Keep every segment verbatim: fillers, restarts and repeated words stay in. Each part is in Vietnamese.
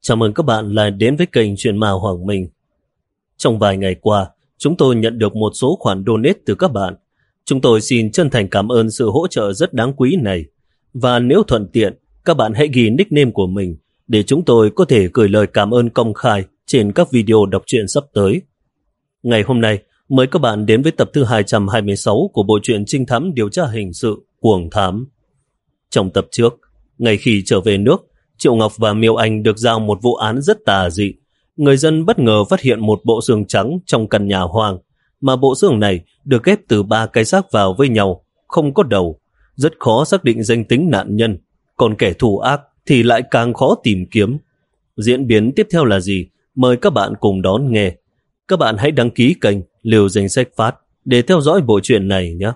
Chào mừng các bạn lại đến với kênh Chuyện Ma Hoàng Minh. Trong vài ngày qua, chúng tôi nhận được một số khoản donate từ các bạn. Chúng tôi xin chân thành cảm ơn sự hỗ trợ rất đáng quý này. Và nếu thuận tiện, các bạn hãy ghi nickname của mình để chúng tôi có thể gửi lời cảm ơn công khai trên các video đọc truyện sắp tới. Ngày hôm nay, mời các bạn đến với tập thứ hai trăm hai mươi sáu của bộ truyện trinh thám điều tra hình sự Cuồng Thám. Trong tập trước, ngay khi trở về nước, Triệu Ngọc và Miêu Anh được giao một vụ án rất tà dị. Người dân bất ngờ phát hiện một bộ xương trắng trong căn nhà hoang, mà bộ xương này được ghép từ ba cái xác vào với nhau, không có đầu. Rất khó xác định danh tính nạn nhân, còn kẻ thù ác thì lại càng khó tìm kiếm. Diễn biến tiếp theo là gì? Mời các bạn cùng đón nghe. Các bạn hãy đăng ký kênh Liều Danh Sách Phát để theo dõi bộ truyện này nhé.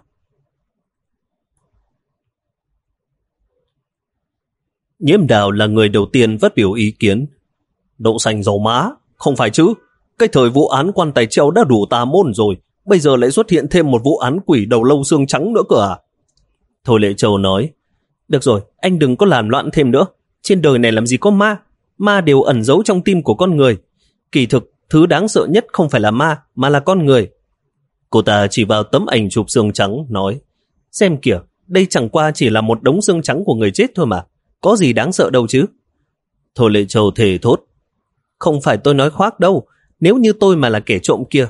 Nhiễm Đào là người đầu tiên phát biểu ý kiến. Đậu xanh dầu má, không phải chứ? Cái thời vụ án quan tài treo đã đủ tà môn rồi, bây giờ lại xuất hiện thêm một vụ án quỷ đầu lâu xương trắng nữa cơ à? Thôi Lệ Châu nói, được rồi, anh đừng có làm loạn thêm nữa. Trên đời này làm gì có ma, ma đều ẩn giấu trong tim của con người. Kỳ thực, thứ đáng sợ nhất không phải là ma, mà là con người. Cô ta chỉ vào tấm ảnh chụp xương trắng, nói, xem kìa, đây chẳng qua chỉ là một đống xương trắng của người chết thôi mà. Có gì đáng sợ đâu chứ? Thôi Lệ Châu thề thốt, không phải tôi nói khoác đâu, nếu như tôi mà là kẻ trộm kia,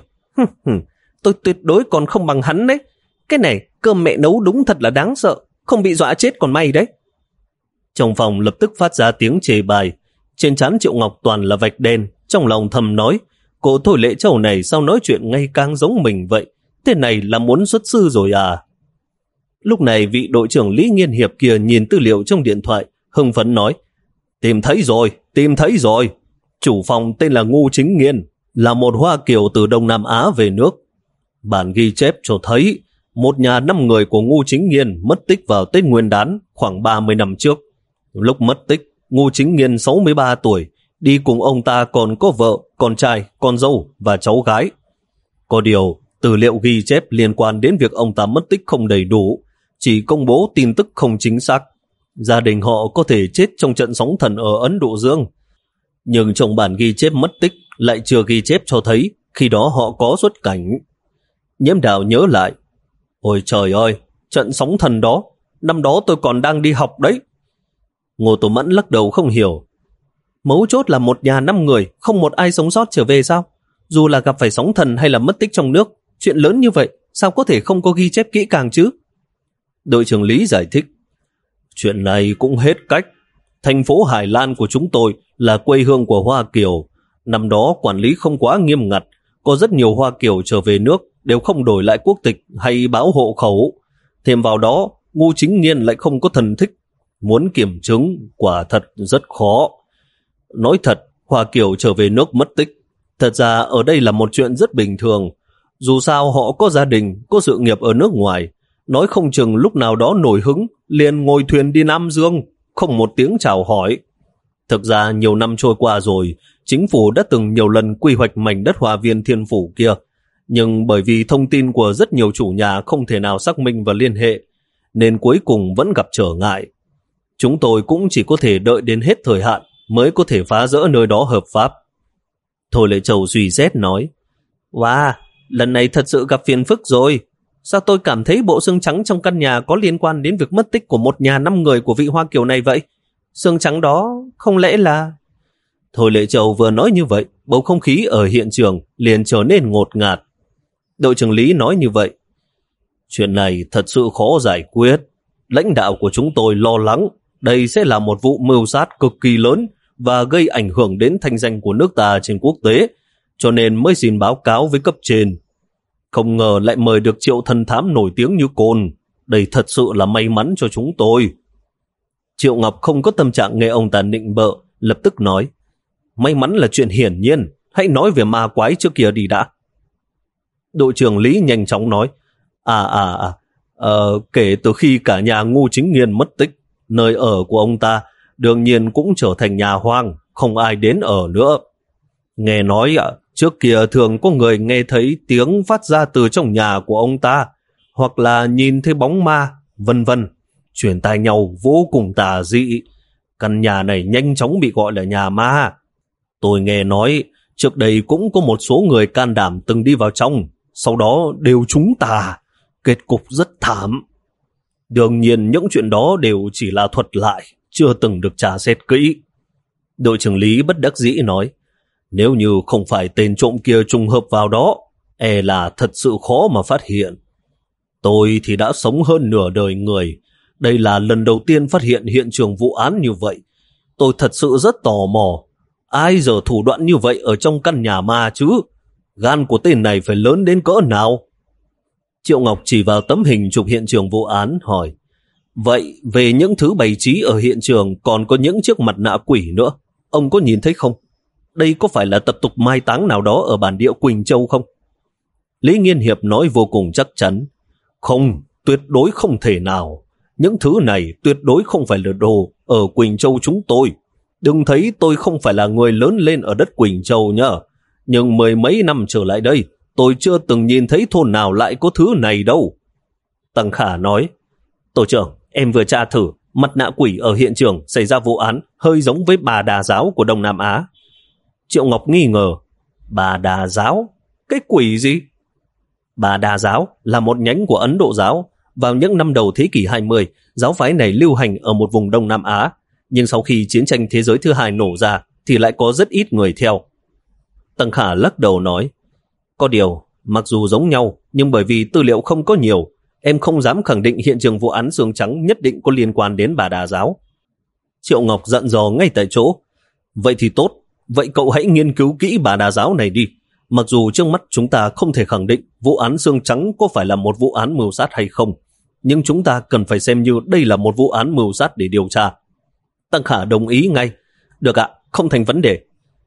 tôi tuyệt đối còn không bằng hắn đấy. Cái này cơm mẹ nấu đúng thật là đáng sợ, không bị dọa chết còn may đấy. Trong phòng lập tức phát ra tiếng chê bai. Trên trán Triệu Ngọc toàn là vạch đen, trong lòng thầm nói, cô Thôi Lệ Châu này sao nói chuyện ngay càng giống mình vậy? Thế này là muốn xuất sư rồi à? Lúc này vị đội trưởng Lý Nghiên Hiệp kia nhìn tư liệu trong điện thoại, hưng phấn nói, tìm thấy rồi, tìm thấy rồi. Chủ phòng tên là Ngô Chính Nghiên, là một Hoa Kiều từ Đông Nam Á về nước. Bản ghi chép cho thấy một nhà năm người của Ngô Chính Nghiên mất tích vào Tết Nguyên đán khoảng ba mươi năm trước. Lúc mất tích, Ngô Chính Nghiên sáu mươi ba tuổi, đi cùng ông ta còn có vợ, con trai, con dâu và cháu gái. Có điều, tư liệu ghi chép liên quan đến việc ông ta mất tích không đầy đủ, chỉ công bố tin tức không chính xác. Gia đình họ có thể chết trong trận sóng thần ở Ấn Độ Dương. Nhưng trong bản ghi chép mất tích lại chưa ghi chép cho thấy khi đó họ có xuất cảnh. Nhiễm Đào nhớ lại, ôi trời ơi, trận sóng thần đó, năm đó tôi còn đang đi học đấy. Ngô Tô Mẫn lắc đầu không hiểu. Mấu chốt là một nhà năm người, không một ai sống sót trở về sao? Dù là gặp phải sóng thần hay là mất tích trong nước, chuyện lớn như vậy, sao có thể không có ghi chép kỹ càng chứ? Đội trưởng Lý giải thích, chuyện này cũng hết cách. Thành phố Hải Lan của chúng tôi là quê hương của Hoa Kiều. Năm đó quản lý không quá nghiêm ngặt, có rất nhiều Hoa Kiều trở về nước đều không đổi lại quốc tịch hay báo hộ khẩu. Thêm vào đó, Ngô Chính Nghiên lại không có thần thích. Muốn kiểm chứng quả thật rất khó. Nói thật, Hoa Kiều trở về nước mất tích, thật ra ở đây là một chuyện rất bình thường. Dù sao họ có gia đình, có sự nghiệp ở nước ngoài, nói không chừng lúc nào đó nổi hứng liền ngồi thuyền đi Nam Dương, không một tiếng chào hỏi. Thực ra nhiều năm trôi qua rồi, chính phủ đã từng nhiều lần quy hoạch mảnh đất Hoa Viên Thiên Phủ kia, nhưng bởi vì thông tin của rất nhiều chủ nhà không thể nào xác minh và liên hệ, nên cuối cùng vẫn gặp trở ngại. Chúng tôi cũng chỉ có thể đợi đến hết thời hạn mới có thể phá rỡ nơi đó hợp pháp. Thôi Lệ Châu suy xét nói, wow, lần này thật sự gặp phiền phức rồi. Sao tôi cảm thấy bộ xương trắng trong căn nhà có liên quan đến việc mất tích của một nhà năm người của vị Hoa Kiều này vậy? Xương trắng đó không lẽ là... Thôi Lệ Châu vừa nói như vậy, bầu không khí ở hiện trường liền trở nên ngột ngạt. Đội trưởng Lý nói như vậy, chuyện này thật sự khó giải quyết. Lãnh đạo của chúng tôi lo lắng đây sẽ là một vụ mưu sát cực kỳ lớn và gây ảnh hưởng đến thanh danh của nước ta trên quốc tế, cho nên mới xin báo cáo với cấp trên. Không ngờ lại mời được Triệu thần thám nổi tiếng như Côn. Đây thật sự là may mắn cho chúng tôi. Triệu Ngọc không có tâm trạng nghe ông ta nịnh bợ, lập tức nói, may mắn là chuyện hiển nhiên, hãy nói về ma quái trước kia đi đã. Đội trưởng Lý nhanh chóng nói, à à à, ờ, kể từ khi cả nhà Ngô Chính Nghiên mất tích, nơi ở của ông ta đương nhiên cũng trở thành nhà hoang, không ai đến ở nữa. Nghe nói à, trước kia thường có người nghe thấy tiếng phát ra từ trong nhà của ông ta, hoặc là nhìn thấy bóng ma, vân vân, truyền tai nhau vô cùng tà dị. Căn nhà này nhanh chóng bị gọi là nhà ma, Tôi nghe nói trước đây cũng có một số người can đảm từng đi vào trong, sau đó đều trúng tà, kết cục rất thảm. Đương nhiên những chuyện đó đều chỉ là thuật lại, chưa từng được tra xét kỹ. Đội trưởng Lý bất đắc dĩ nói, nếu như không phải tên trộm kia trùng hợp vào đó, e là thật sự khó mà phát hiện. Tôi thì đã sống hơn nửa đời người, đây là lần đầu tiên phát hiện hiện trường vụ án như vậy. Tôi thật sự rất tò mò, ai giờ thủ đoạn như vậy ở trong căn nhà ma chứ? Gan của tên này phải lớn đến cỡ nào? Triệu Ngọc chỉ vào tấm hình chụp hiện trường vụ án hỏi, vậy về những thứ bày trí ở hiện trường còn có những chiếc mặt nạ quỷ nữa, ông có nhìn thấy không? Đây có phải là tập tục mai táng nào đó ở bản địa Quỳnh Châu không? Lý Nghiên Hiệp nói vô cùng chắc chắn, không, tuyệt đối không thể nào. Những thứ này tuyệt đối không phải là đồ ở Quỳnh Châu chúng tôi. Đừng thấy tôi không phải là người lớn lên ở đất Quỳnh Châu nhá. Nhưng mười mấy năm trở lại đây, tôi chưa từng nhìn thấy thôn nào lại có thứ này đâu. Tăng Khả nói, tổ trưởng, em vừa tra thử, mặt nạ quỷ ở hiện trường xảy ra vụ án hơi giống với Bà Đà Giáo của Đông Nam Á. Triệu Ngọc nghi ngờ, Bà Đà Giáo? Cái quỷ gì? Bà Đà Giáo là một nhánh của Ấn Độ Giáo. Vào những năm đầu thế kỷ hai mươi, giáo phái này lưu hành ở một vùng Đông Nam Á, nhưng sau khi chiến tranh thế giới thứ hai nổ ra thì lại có rất ít người theo. Tăng Khả lắc đầu nói, có điều, mặc dù giống nhau, nhưng bởi vì tư liệu không có nhiều, em không dám khẳng định hiện trường vụ án xương trắng nhất định có liên quan đến Bà Đà Giáo. Triệu Ngọc dặn dò ngay tại chỗ, vậy thì tốt, vậy cậu hãy nghiên cứu kỹ Bà Đà Giáo này đi. Mặc dù trước mắt chúng ta không thể khẳng định vụ án xương trắng có phải là một vụ án mưu sát hay không, nhưng chúng ta cần phải xem như đây là một vụ án mưu sát để điều tra. Tăng Khả đồng ý ngay. Được ạ, không thành vấn đề.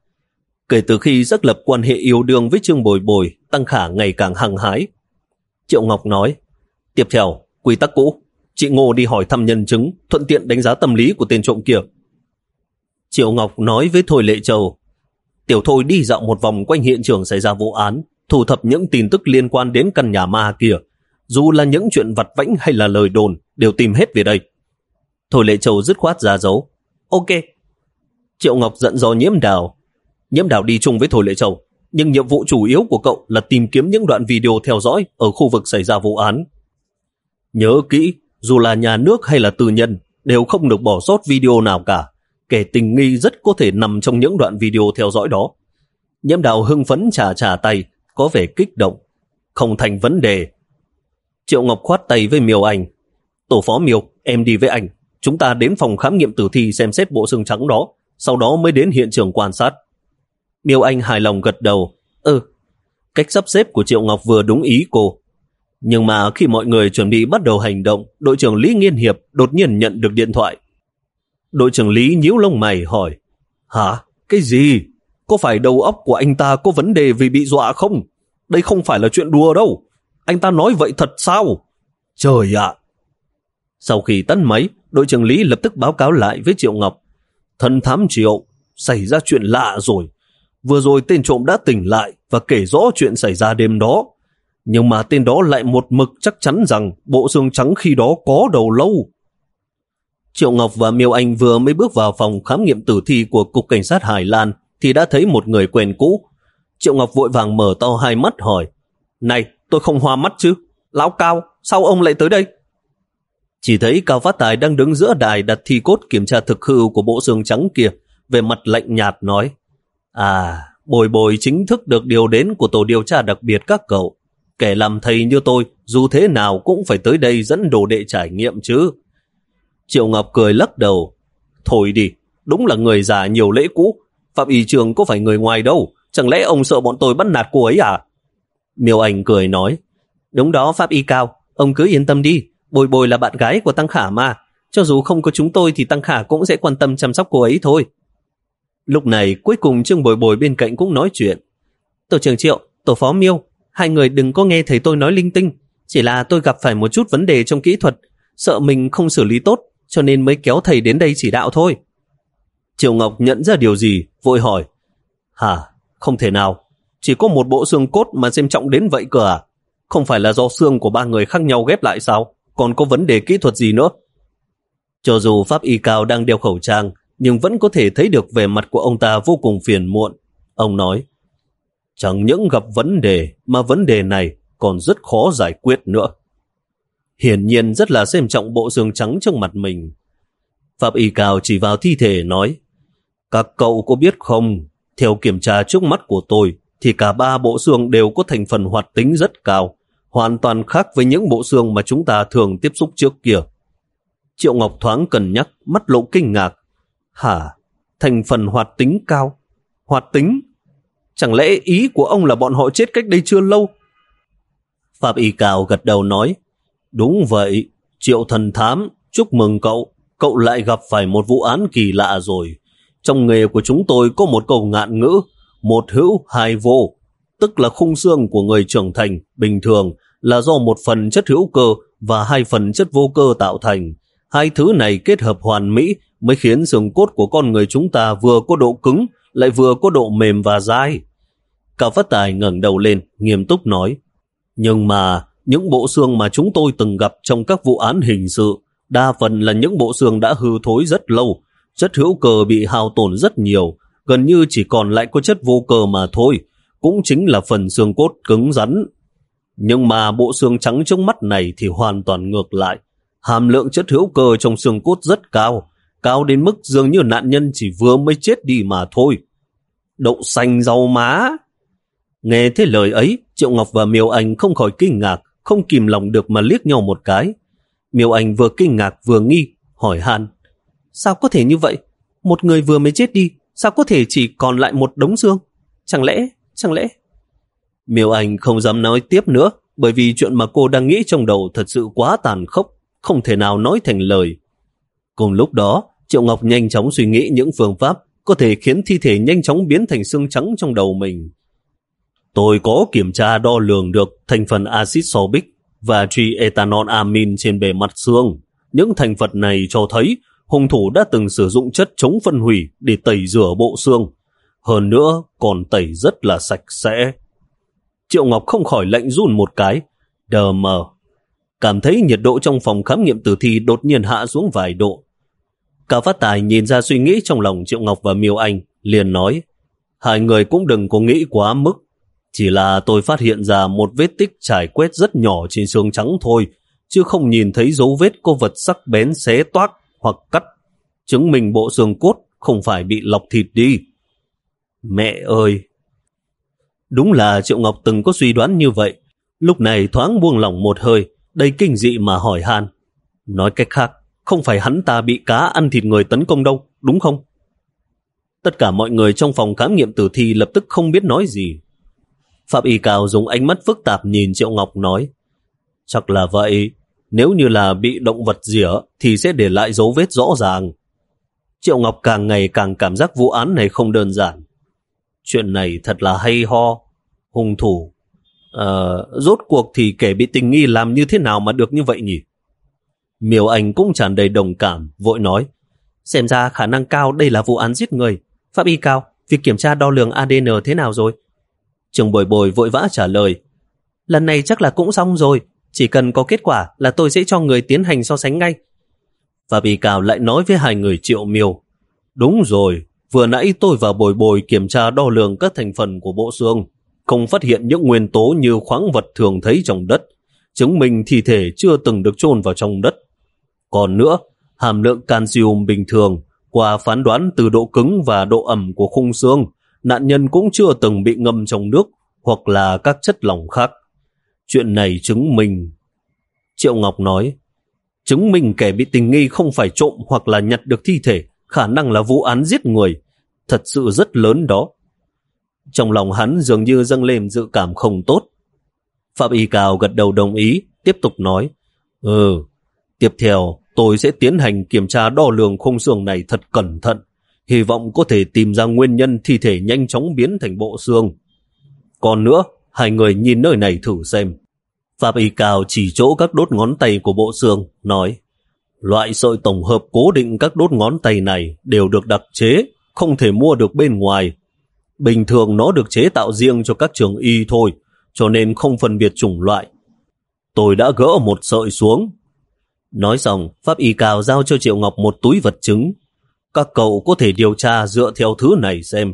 Kể từ khi xác lập quan hệ yêu đương với Trương Bồi Bồi, Tăng Khả ngày càng hăng hái. Triệu Ngọc nói, tiếp theo, quy tắc cũ, chị Ngô đi hỏi thăm nhân chứng, thuận tiện đánh giá tâm lý của tên trộm kia. Triệu Ngọc nói với Thôi Lệ Châu, Tiểu Thôi đi dạo một vòng quanh hiện trường xảy ra vụ án, thu thập những tin tức liên quan đến căn nhà ma kia. Dù là những chuyện vặt vãnh hay là lời đồn, đều tìm hết về đây. Thôi Lệ Châu dứt khoát ra dấu. Ok. Triệu Ngọc giận dò Nhiễm Đào. Nhiễm Đào đi chung với Thôi Lệ Châu, nhưng nhiệm vụ chủ yếu của cậu là tìm kiếm những đoạn video theo dõi ở khu vực xảy ra vụ án. Nhớ kỹ, dù là nhà nước hay là tư nhân, đều không được bỏ sót video nào cả. Kẻ tình nghi rất có thể nằm trong những đoạn video theo dõi đó. Nhiễm Đào hưng phấn chà chà tay, có vẻ kích động. Không thành vấn đề. Triệu Ngọc khoát tay với Miêu Anh. Tổ phó Miêu, em đi với anh. Chúng ta đến phòng khám nghiệm tử thi xem xét bộ xương trắng đó, sau đó mới đến hiện trường quan sát. Miêu Anh hài lòng gật đầu. Ừ, cách sắp xếp của Triệu Ngọc vừa đúng ý cô. Nhưng mà khi mọi người chuẩn bị bắt đầu hành động, đội trưởng Lý Nghiên Hiệp đột nhiên nhận được điện thoại. Đội trưởng Lý nhíu lông mày hỏi, hả? Cái gì? Có phải đầu óc của anh ta có vấn đề vì bị dọa không? Đây không phải là chuyện đùa đâu. Anh ta nói vậy thật sao? Trời ạ! Sau khi tắt máy, đội trưởng Lý lập tức báo cáo lại với Triệu Ngọc. Thần thám Triệu, xảy ra chuyện lạ rồi. Vừa rồi tên trộm đã tỉnh lại và kể rõ chuyện xảy ra đêm đó. Nhưng mà tên đó lại một mực chắc chắn rằng bộ xương trắng khi đó có đầu lâu. Triệu Ngọc và Miêu Anh vừa mới bước vào phòng khám nghiệm tử thi của Cục Cảnh sát Hải Lan thì đã thấy một người quen cũ. Triệu Ngọc vội vàng mở to hai mắt hỏi, này, tôi không hoa mắt chứ? Lão Cao, sao ông lại tới đây? Chỉ thấy Cao Phát Tài đang đứng giữa đài đặt thi cốt kiểm tra thực hư của bộ xương trắng kia, về mặt lạnh nhạt nói, à, Bồi Bồi chính thức được điều đến của tổ điều tra đặc biệt các cậu. Kẻ làm thầy như tôi, dù thế nào cũng phải tới đây dẫn đồ đệ trải nghiệm chứ. Triệu Ngọc cười lắc đầu. Thôi đi, đúng là người già nhiều lễ cũ. Phạm Y Trường có phải người ngoài đâu, chẳng lẽ ông sợ bọn tôi bắt nạt cô ấy à? Miêu Anh cười nói, đúng đó Pháp Y Cao, ông cứ yên tâm đi, Bồi Bồi là bạn gái của Tăng Khả mà. Cho dù không có chúng tôi thì Tăng Khả cũng sẽ quan tâm chăm sóc cô ấy thôi. Lúc này cuối cùng Trương Bồi Bồi bên cạnh cũng nói chuyện. Tổ trưởng Triệu, tổ phó Miêu, hai người đừng có nghe thầy tôi nói linh tinh. Chỉ là tôi gặp phải một chút vấn đề trong kỹ thuật, sợ mình không xử lý tốt, cho nên mới kéo thầy đến đây chỉ đạo thôi. Triệu Ngọc nhận ra điều gì, vội hỏi, hả, không thể nào, chỉ có một bộ xương cốt mà xem trọng đến vậy cơ à? Không phải là do xương của ba người khác nhau ghép lại sao? Còn có vấn đề kỹ thuật gì nữa? Cho dù Pháp Y Cao đang đeo khẩu trang, nhưng vẫn có thể thấy được vẻ mặt của ông ta vô cùng phiền muộn. Ông nói, chẳng những gặp vấn đề mà vấn đề này còn rất khó giải quyết nữa. Hiển nhiên rất là xem trọng bộ xương trắng trong mặt mình. Pháp y Cao chỉ vào thi thể nói, các cậu có biết không, theo kiểm tra trước mắt của tôi thì cả ba bộ xương đều có thành phần hoạt tính rất cao, hoàn toàn khác với những bộ xương mà chúng ta thường tiếp xúc trước kia. Triệu Ngọc thoáng cân nhắc, mắt lộ kinh ngạc. Hả? Thành phần hoạt tính cao? Hoạt tính? Chẳng lẽ ý của ông là bọn họ chết cách đây chưa lâu? Pháp y Cao gật đầu nói, đúng vậy, Triệu thần thám, chúc mừng cậu, cậu lại gặp phải một vụ án kỳ lạ rồi. Trong nghề của chúng tôi có một câu ngạn ngữ, một hữu hai vô, tức là khung xương của người trưởng thành bình thường là do một phần chất hữu cơ và hai phần chất vô cơ tạo thành. Hai thứ này kết hợp hoàn mỹ mới khiến xương cốt của con người chúng ta vừa có độ cứng lại vừa có độ mềm và dai. Cao Phát Tài ngẩng đầu lên, nghiêm túc nói, nhưng mà những bộ xương mà chúng tôi từng gặp trong các vụ án hình sự, đa phần là những bộ xương đã hư thối rất lâu, chất hữu cơ bị hao tổn rất nhiều, gần như chỉ còn lại có chất vô cơ mà thôi, cũng chính là phần xương cốt cứng rắn. Nhưng mà bộ xương trắng trước mắt này thì hoàn toàn ngược lại. Hàm lượng chất hữu cơ trong xương cốt rất cao, cao đến mức dường như nạn nhân chỉ vừa mới chết đi mà thôi. Đậu xanh rau má! Nghe thế lời ấy, Triệu Ngọc và Miêu Anh không khỏi kinh ngạc, không kìm lòng được mà liếc nhau một cái. Miêu Anh vừa kinh ngạc vừa nghi, hỏi han, sao có thể như vậy? Một người vừa mới chết đi, sao có thể chỉ còn lại một đống xương? Chẳng lẽ, chẳng lẽ... Miêu Anh không dám nói tiếp nữa, bởi vì chuyện mà cô đang nghĩ trong đầu thật sự quá tàn khốc, không thể nào nói thành lời. Cùng lúc đó, Triệu Ngọc nhanh chóng suy nghĩ những phương pháp có thể khiến thi thể nhanh chóng biến thành xương trắng trong đầu mình. Tôi có kiểm tra đo lường được thành phần axit sorbic và triethanol-amin trên bề mặt xương. Những thành phần này cho thấy hung thủ đã từng sử dụng chất chống phân hủy để tẩy rửa bộ xương. Hơn nữa còn tẩy rất là sạch sẽ. Triệu Ngọc không khỏi lạnh run một cái. Đờ mờ. Cảm thấy nhiệt độ trong phòng khám nghiệm tử thi đột nhiên hạ xuống vài độ. Cao Phát Tài nhìn ra suy nghĩ trong lòng Triệu Ngọc và Miêu Anh, liền nói, hai người cũng đừng có nghĩ quá mức. Chỉ là tôi phát hiện ra một vết tích trải quét rất nhỏ trên xương trắng thôi, chứ không nhìn thấy dấu vết có vật sắc bén xé toác hoặc cắt, chứng minh bộ xương cốt không phải bị lọc thịt đi. Mẹ ơi! Đúng là Triệu Ngọc từng có suy đoán như vậy, lúc này thoáng buông lỏng một hơi, đầy kinh dị mà hỏi han. Nói cách khác, không phải hắn ta bị cá ăn thịt người tấn công đâu, đúng không? Tất cả mọi người trong phòng khám nghiệm tử thi lập tức không biết nói gì. Pháp y Cao dùng ánh mắt phức tạp nhìn Triệu Ngọc nói, chắc là vậy, nếu như là bị động vật rỉa thì sẽ để lại dấu vết rõ ràng. Triệu Ngọc càng ngày càng cảm giác vụ án này không đơn giản. Chuyện này thật là hay ho. Hung thủ, à, rốt cuộc thì kẻ bị tình nghi làm như thế nào mà được như vậy nhỉ? Miêu Anh cũng tràn đầy đồng cảm, vội nói, xem ra khả năng cao đây là vụ án giết người. Pháp y Cao, việc kiểm tra đo lường a đê en thế nào rồi? Trường Bồi Bồi vội vã trả lời, lần này chắc là cũng xong rồi, chỉ cần có kết quả là tôi sẽ cho người tiến hành so sánh ngay. Pháp y Cao lại nói với hai người Triệu Miêu, đúng rồi, vừa nãy tôi và Bồi Bồi kiểm tra đo lường các thành phần của bộ xương, không phát hiện những nguyên tố như khoáng vật thường thấy trong đất, chứng minh thi thể chưa từng được chôn vào trong đất. Còn nữa, hàm lượng canxium bình thường, qua phán đoán từ độ cứng và độ ẩm của khung xương, nạn nhân cũng chưa từng bị ngâm trong nước hoặc là các chất lỏng khác. Chuyện này chứng minh... Triệu Ngọc nói, chứng minh kẻ bị tình nghi không phải trộm hoặc là nhặt được thi thể, khả năng là vụ án giết người. Thật sự rất lớn đó. Trong lòng hắn dường như dâng lên dự cảm không tốt. Pháp y Cao gật đầu đồng ý, tiếp tục nói, Ừ, tiếp theo tôi sẽ tiến hành kiểm tra đo lường khung xương này thật cẩn thận, hy vọng có thể tìm ra nguyên nhân thi thể nhanh chóng biến thành bộ xương. Còn nữa, hai người nhìn nơi này thử xem. Pháp y Cao chỉ chỗ các đốt ngón tay của bộ xương, nói, loại sợi tổng hợp cố định các đốt ngón tay này đều được đặc chế, không thể mua được bên ngoài. Bình thường nó được chế tạo riêng cho các trường y thôi, cho nên không phân biệt chủng loại. Tôi đã gỡ một sợi xuống. Nói xong, Pháp y Cao giao cho Triệu Ngọc một túi vật chứng. các cậu có thể điều tra dựa theo thứ này xem.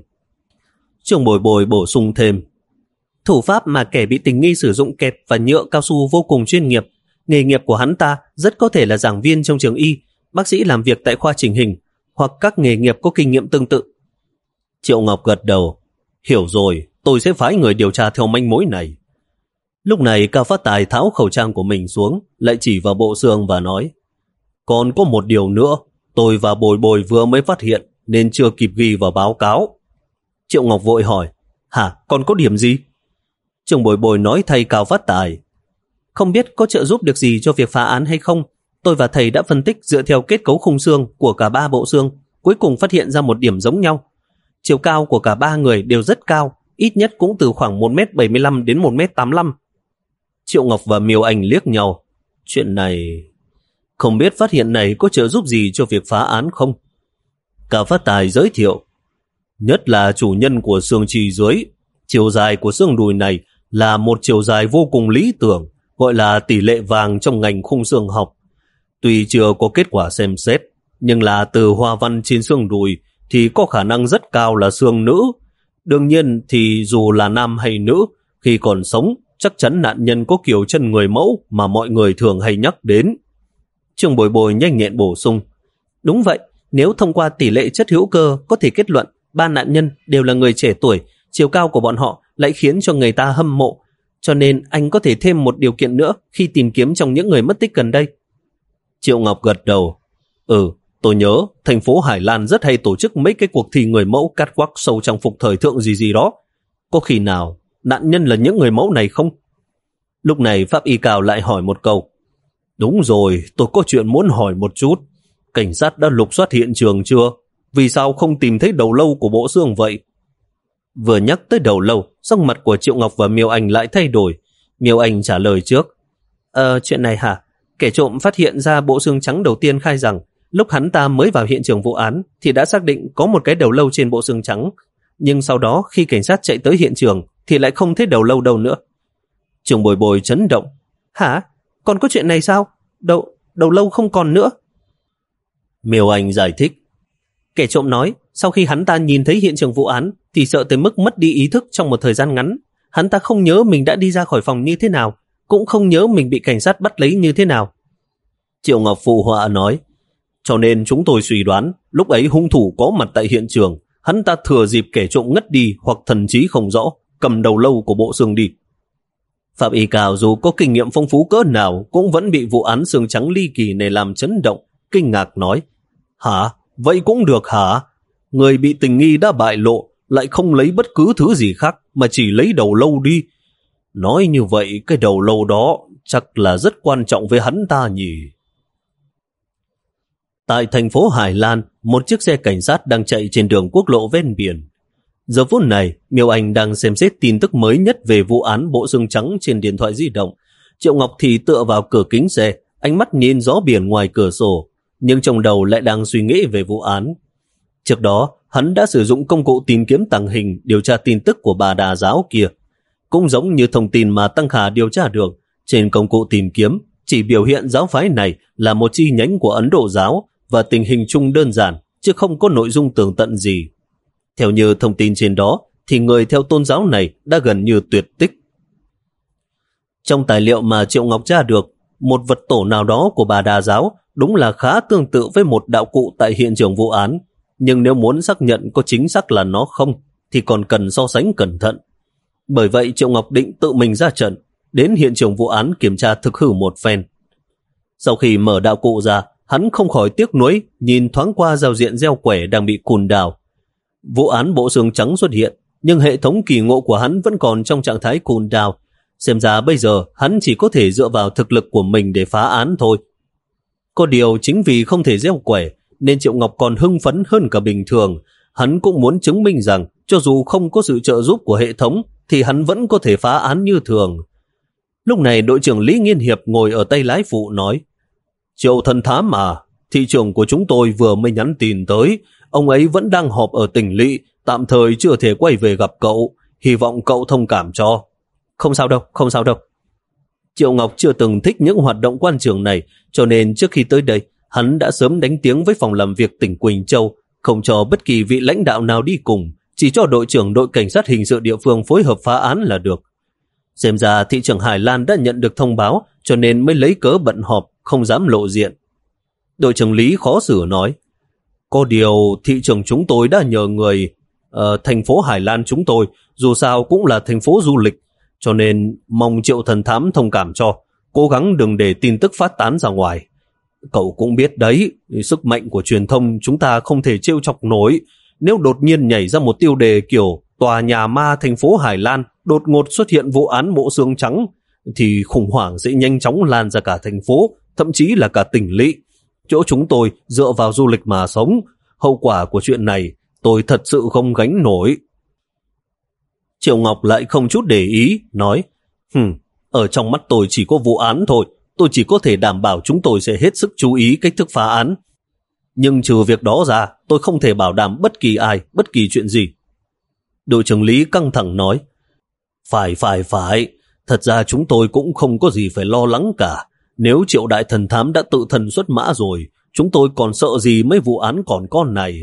Trương Bồi Bồi bổ sung thêm. Thủ pháp mà kẻ bị tình nghi sử dụng kẹp và nhựa cao su vô cùng chuyên nghiệp. Nghề nghiệp của hắn ta rất có thể là giảng viên trong trường y, bác sĩ làm việc tại khoa chỉnh hình, hoặc các nghề nghiệp có kinh nghiệm tương tự. Triệu Ngọc gật đầu. Hiểu rồi, tôi sẽ phái người điều tra theo manh mối này. Lúc này Cao Phát Tài tháo khẩu trang của mình xuống, lại chỉ vào bộ xương và nói. Còn có một điều nữa, tôi và Bồi Bồi vừa mới phát hiện nên chưa kịp ghi vào báo cáo. Triệu Ngọc vội hỏi. Hả, còn có điểm gì? Trương Bồi Bồi nói thay Cao Phát Tài. Không biết có trợ giúp được gì cho việc phá án hay không? Tôi và thầy đã phân tích dựa theo kết cấu khung xương của cả ba bộ xương, cuối cùng phát hiện ra một điểm giống nhau. Chiều cao của cả ba người đều rất cao, ít nhất cũng từ khoảng một mét bảy mươi lăm đến một mét tám mươi lăm. Triệu Ngọc và Miêu Anh liếc nhau. Chuyện này... Không biết phát hiện này có trợ giúp gì cho việc phá án không? Cao Phát Tài giới thiệu. Nhất là chủ nhân của xương chì dưới. Chiều dài của xương đùi này là một chiều dài vô cùng lý tưởng, gọi là tỷ lệ vàng trong ngành khung xương học. Tuy chưa có kết quả xem xét, nhưng là từ hoa văn trên xương đùi thì có khả năng rất cao là xương nữ. Đương nhiên thì dù là nam hay nữ, khi còn sống, chắc chắn nạn nhân có kiểu chân người mẫu mà mọi người thường hay nhắc đến. Trương Bồi Bồi nhanh nhẹn bổ sung. Đúng vậy, nếu thông qua tỷ lệ chất hữu cơ có thể kết luận ba nạn nhân đều là người trẻ tuổi, chiều cao của bọn họ lại khiến cho người ta hâm mộ. Cho nên anh có thể thêm một điều kiện nữa khi tìm kiếm trong những người mất tích gần đây. Triệu Ngọc gật đầu. Ừ, tôi nhớ thành phố Hải Lan rất hay tổ chức mấy cái cuộc thi người mẫu cắt quắc sâu trang phục thời thượng gì gì đó. Có khi nào nạn nhân là những người mẫu này không? Lúc này Pháp Y Cao lại hỏi một câu. Đúng rồi, tôi có chuyện muốn hỏi một chút. Cảnh sát đã lục soát hiện trường chưa? Vì sao không tìm thấy đầu lâu của bộ xương vậy? Vừa nhắc tới đầu lâu, sắc mặt của Triệu Ngọc và Miêu Anh lại thay đổi. Miêu Anh trả lời trước. Ờ, chuyện này hả? Kẻ trộm phát hiện ra bộ xương trắng đầu tiên khai rằng lúc hắn ta mới vào hiện trường vụ án thì đã xác định có một cái đầu lâu trên bộ xương trắng. Nhưng sau đó khi cảnh sát chạy tới hiện trường thì lại không thấy đầu lâu đâu nữa. Trương Bồi Bồi chấn động. Hả? Còn có chuyện này sao? Đầu, đầu lâu không còn nữa. Miêu Anh giải thích. Kẻ trộm nói sau khi hắn ta nhìn thấy hiện trường vụ án thì sợ tới mức mất đi ý thức trong một thời gian ngắn. Hắn ta không nhớ mình đã đi ra khỏi phòng như thế nào, cũng không nhớ mình bị cảnh sát bắt lấy như thế nào. Triệu Ngọc phụ họa nói. Cho nên chúng tôi suy đoán lúc ấy hung thủ có mặt tại hiện trường, hắn ta thừa dịp kẻ trộm ngất đi hoặc thần trí không rõ, cầm đầu lâu của bộ xương đi. Phạm Y Cao dù có kinh nghiệm phong phú cỡ nào cũng vẫn bị vụ án xương trắng ly kỳ này làm chấn động, kinh ngạc nói. Hả? Vậy cũng được hả? Người bị tình nghi đã bại lộ, lại không lấy bất cứ thứ gì khác mà chỉ lấy đầu lâu đi. Nói như vậy cái đầu lâu đó chắc là rất quan trọng với hắn ta nhỉ. Tại thành phố Hải Lan, một chiếc xe cảnh sát đang chạy trên đường quốc lộ ven biển. Giờ phút này, Miêu Anh đang xem xét tin tức mới nhất về vụ án bộ xương trắng trên điện thoại di động. Triệu Ngọc thì tựa vào cửa kính xe, ánh mắt nhìn gió biển ngoài cửa sổ, nhưng trong đầu lại đang suy nghĩ về vụ án. Trước đó, hắn đã sử dụng công cụ tìm kiếm tàng hình điều tra tin tức của bà Đà giáo kia. Cũng giống như thông tin mà Tăng Khả điều tra được, trên công cụ tìm kiếm chỉ biểu hiện giáo phái này là một chi nhánh của Ấn Độ giáo và tình hình chung đơn giản, chứ không có nội dung tường tận gì. Theo như thông tin trên đó, thì người theo tôn giáo này đã gần như tuyệt tích. Trong tài liệu mà Triệu Ngọc tra được, một vật tổ nào đó của bà Đà giáo đúng là khá tương tự với một đạo cụ tại hiện trường vụ án, nhưng nếu muốn xác nhận có chính xác là nó không, thì còn cần so sánh cẩn thận. Bởi vậy Triệu Ngọc định tự mình ra trận, đến hiện trường vụ án kiểm tra thực hư một phen. Sau khi mở đạo cụ ra, hắn không khỏi tiếc nuối nhìn thoáng qua giao diện gieo quẻ đang bị cùn đào. Vụ án bộ xương trắng xuất hiện, nhưng hệ thống kỳ ngộ của hắn vẫn còn trong trạng thái cùn đào. Xem ra bây giờ hắn chỉ có thể dựa vào thực lực của mình để phá án thôi. Có điều chính vì không thể gieo quẻ, nên Triệu Ngọc còn hưng phấn hơn cả bình thường. Hắn cũng muốn chứng minh rằng cho dù không có sự trợ giúp của hệ thống thì hắn vẫn có thể phá án như thường. Lúc này đội trưởng Lý Nghiên Hiệp ngồi ở tay lái phụ nói: Triệu thần thám à, thị trưởng của chúng tôi vừa mới nhắn tin tới, ông ấy vẫn đang họp ở tỉnh lỵ, tạm thời chưa thể quay về gặp cậu, hy vọng cậu thông cảm cho. Không sao đâu, không sao đâu. Triệu Ngọc chưa từng thích những hoạt động quan trường này, cho nên trước khi tới đây, hắn đã sớm đánh tiếng với phòng làm việc tỉnh Quỳnh Châu, không cho bất kỳ vị lãnh đạo nào đi cùng, chỉ cho đội trưởng đội cảnh sát hình sự địa phương phối hợp phá án là được. Xem ra thị trưởng Hải Lan đã nhận được thông báo, cho nên mới lấy cớ bận họp, không dám lộ diện. Đội trưởng Lý khó xử nói, có điều thị trưởng chúng tôi đã nhờ người uh, thành phố Hải Lan chúng tôi, dù sao cũng là thành phố du lịch, cho nên mong Triệu thần thám thông cảm cho, cố gắng đừng để tin tức phát tán ra ngoài. Cậu cũng biết đấy, sức mạnh của truyền thông chúng ta không thể trêu chọc nổi. Nếu đột nhiên nhảy ra một tiêu đề kiểu tòa nhà ma thành phố Hải Lan đột ngột xuất hiện vụ án bộ xương trắng, thì khủng hoảng sẽ nhanh chóng lan ra cả thành phố, thậm chí là cả tỉnh lỵ. Chỗ chúng tôi dựa vào du lịch mà sống, hậu quả của chuyện này tôi thật sự không gánh nổi. Triệu Ngọc lại không chút để ý, nói, Hừm, ở trong mắt tôi chỉ có vụ án thôi, tôi chỉ có thể đảm bảo chúng tôi sẽ hết sức chú ý cách thức phá án. Nhưng trừ việc đó ra, tôi không thể bảo đảm bất kỳ ai, bất kỳ chuyện gì. Đội trưởng Lý căng thẳng nói, Phải, phải, phải, thật ra chúng tôi cũng không có gì phải lo lắng cả. Nếu Triệu đại thần thám đã tự thân xuất mã rồi, chúng tôi còn sợ gì mấy vụ án còn con này.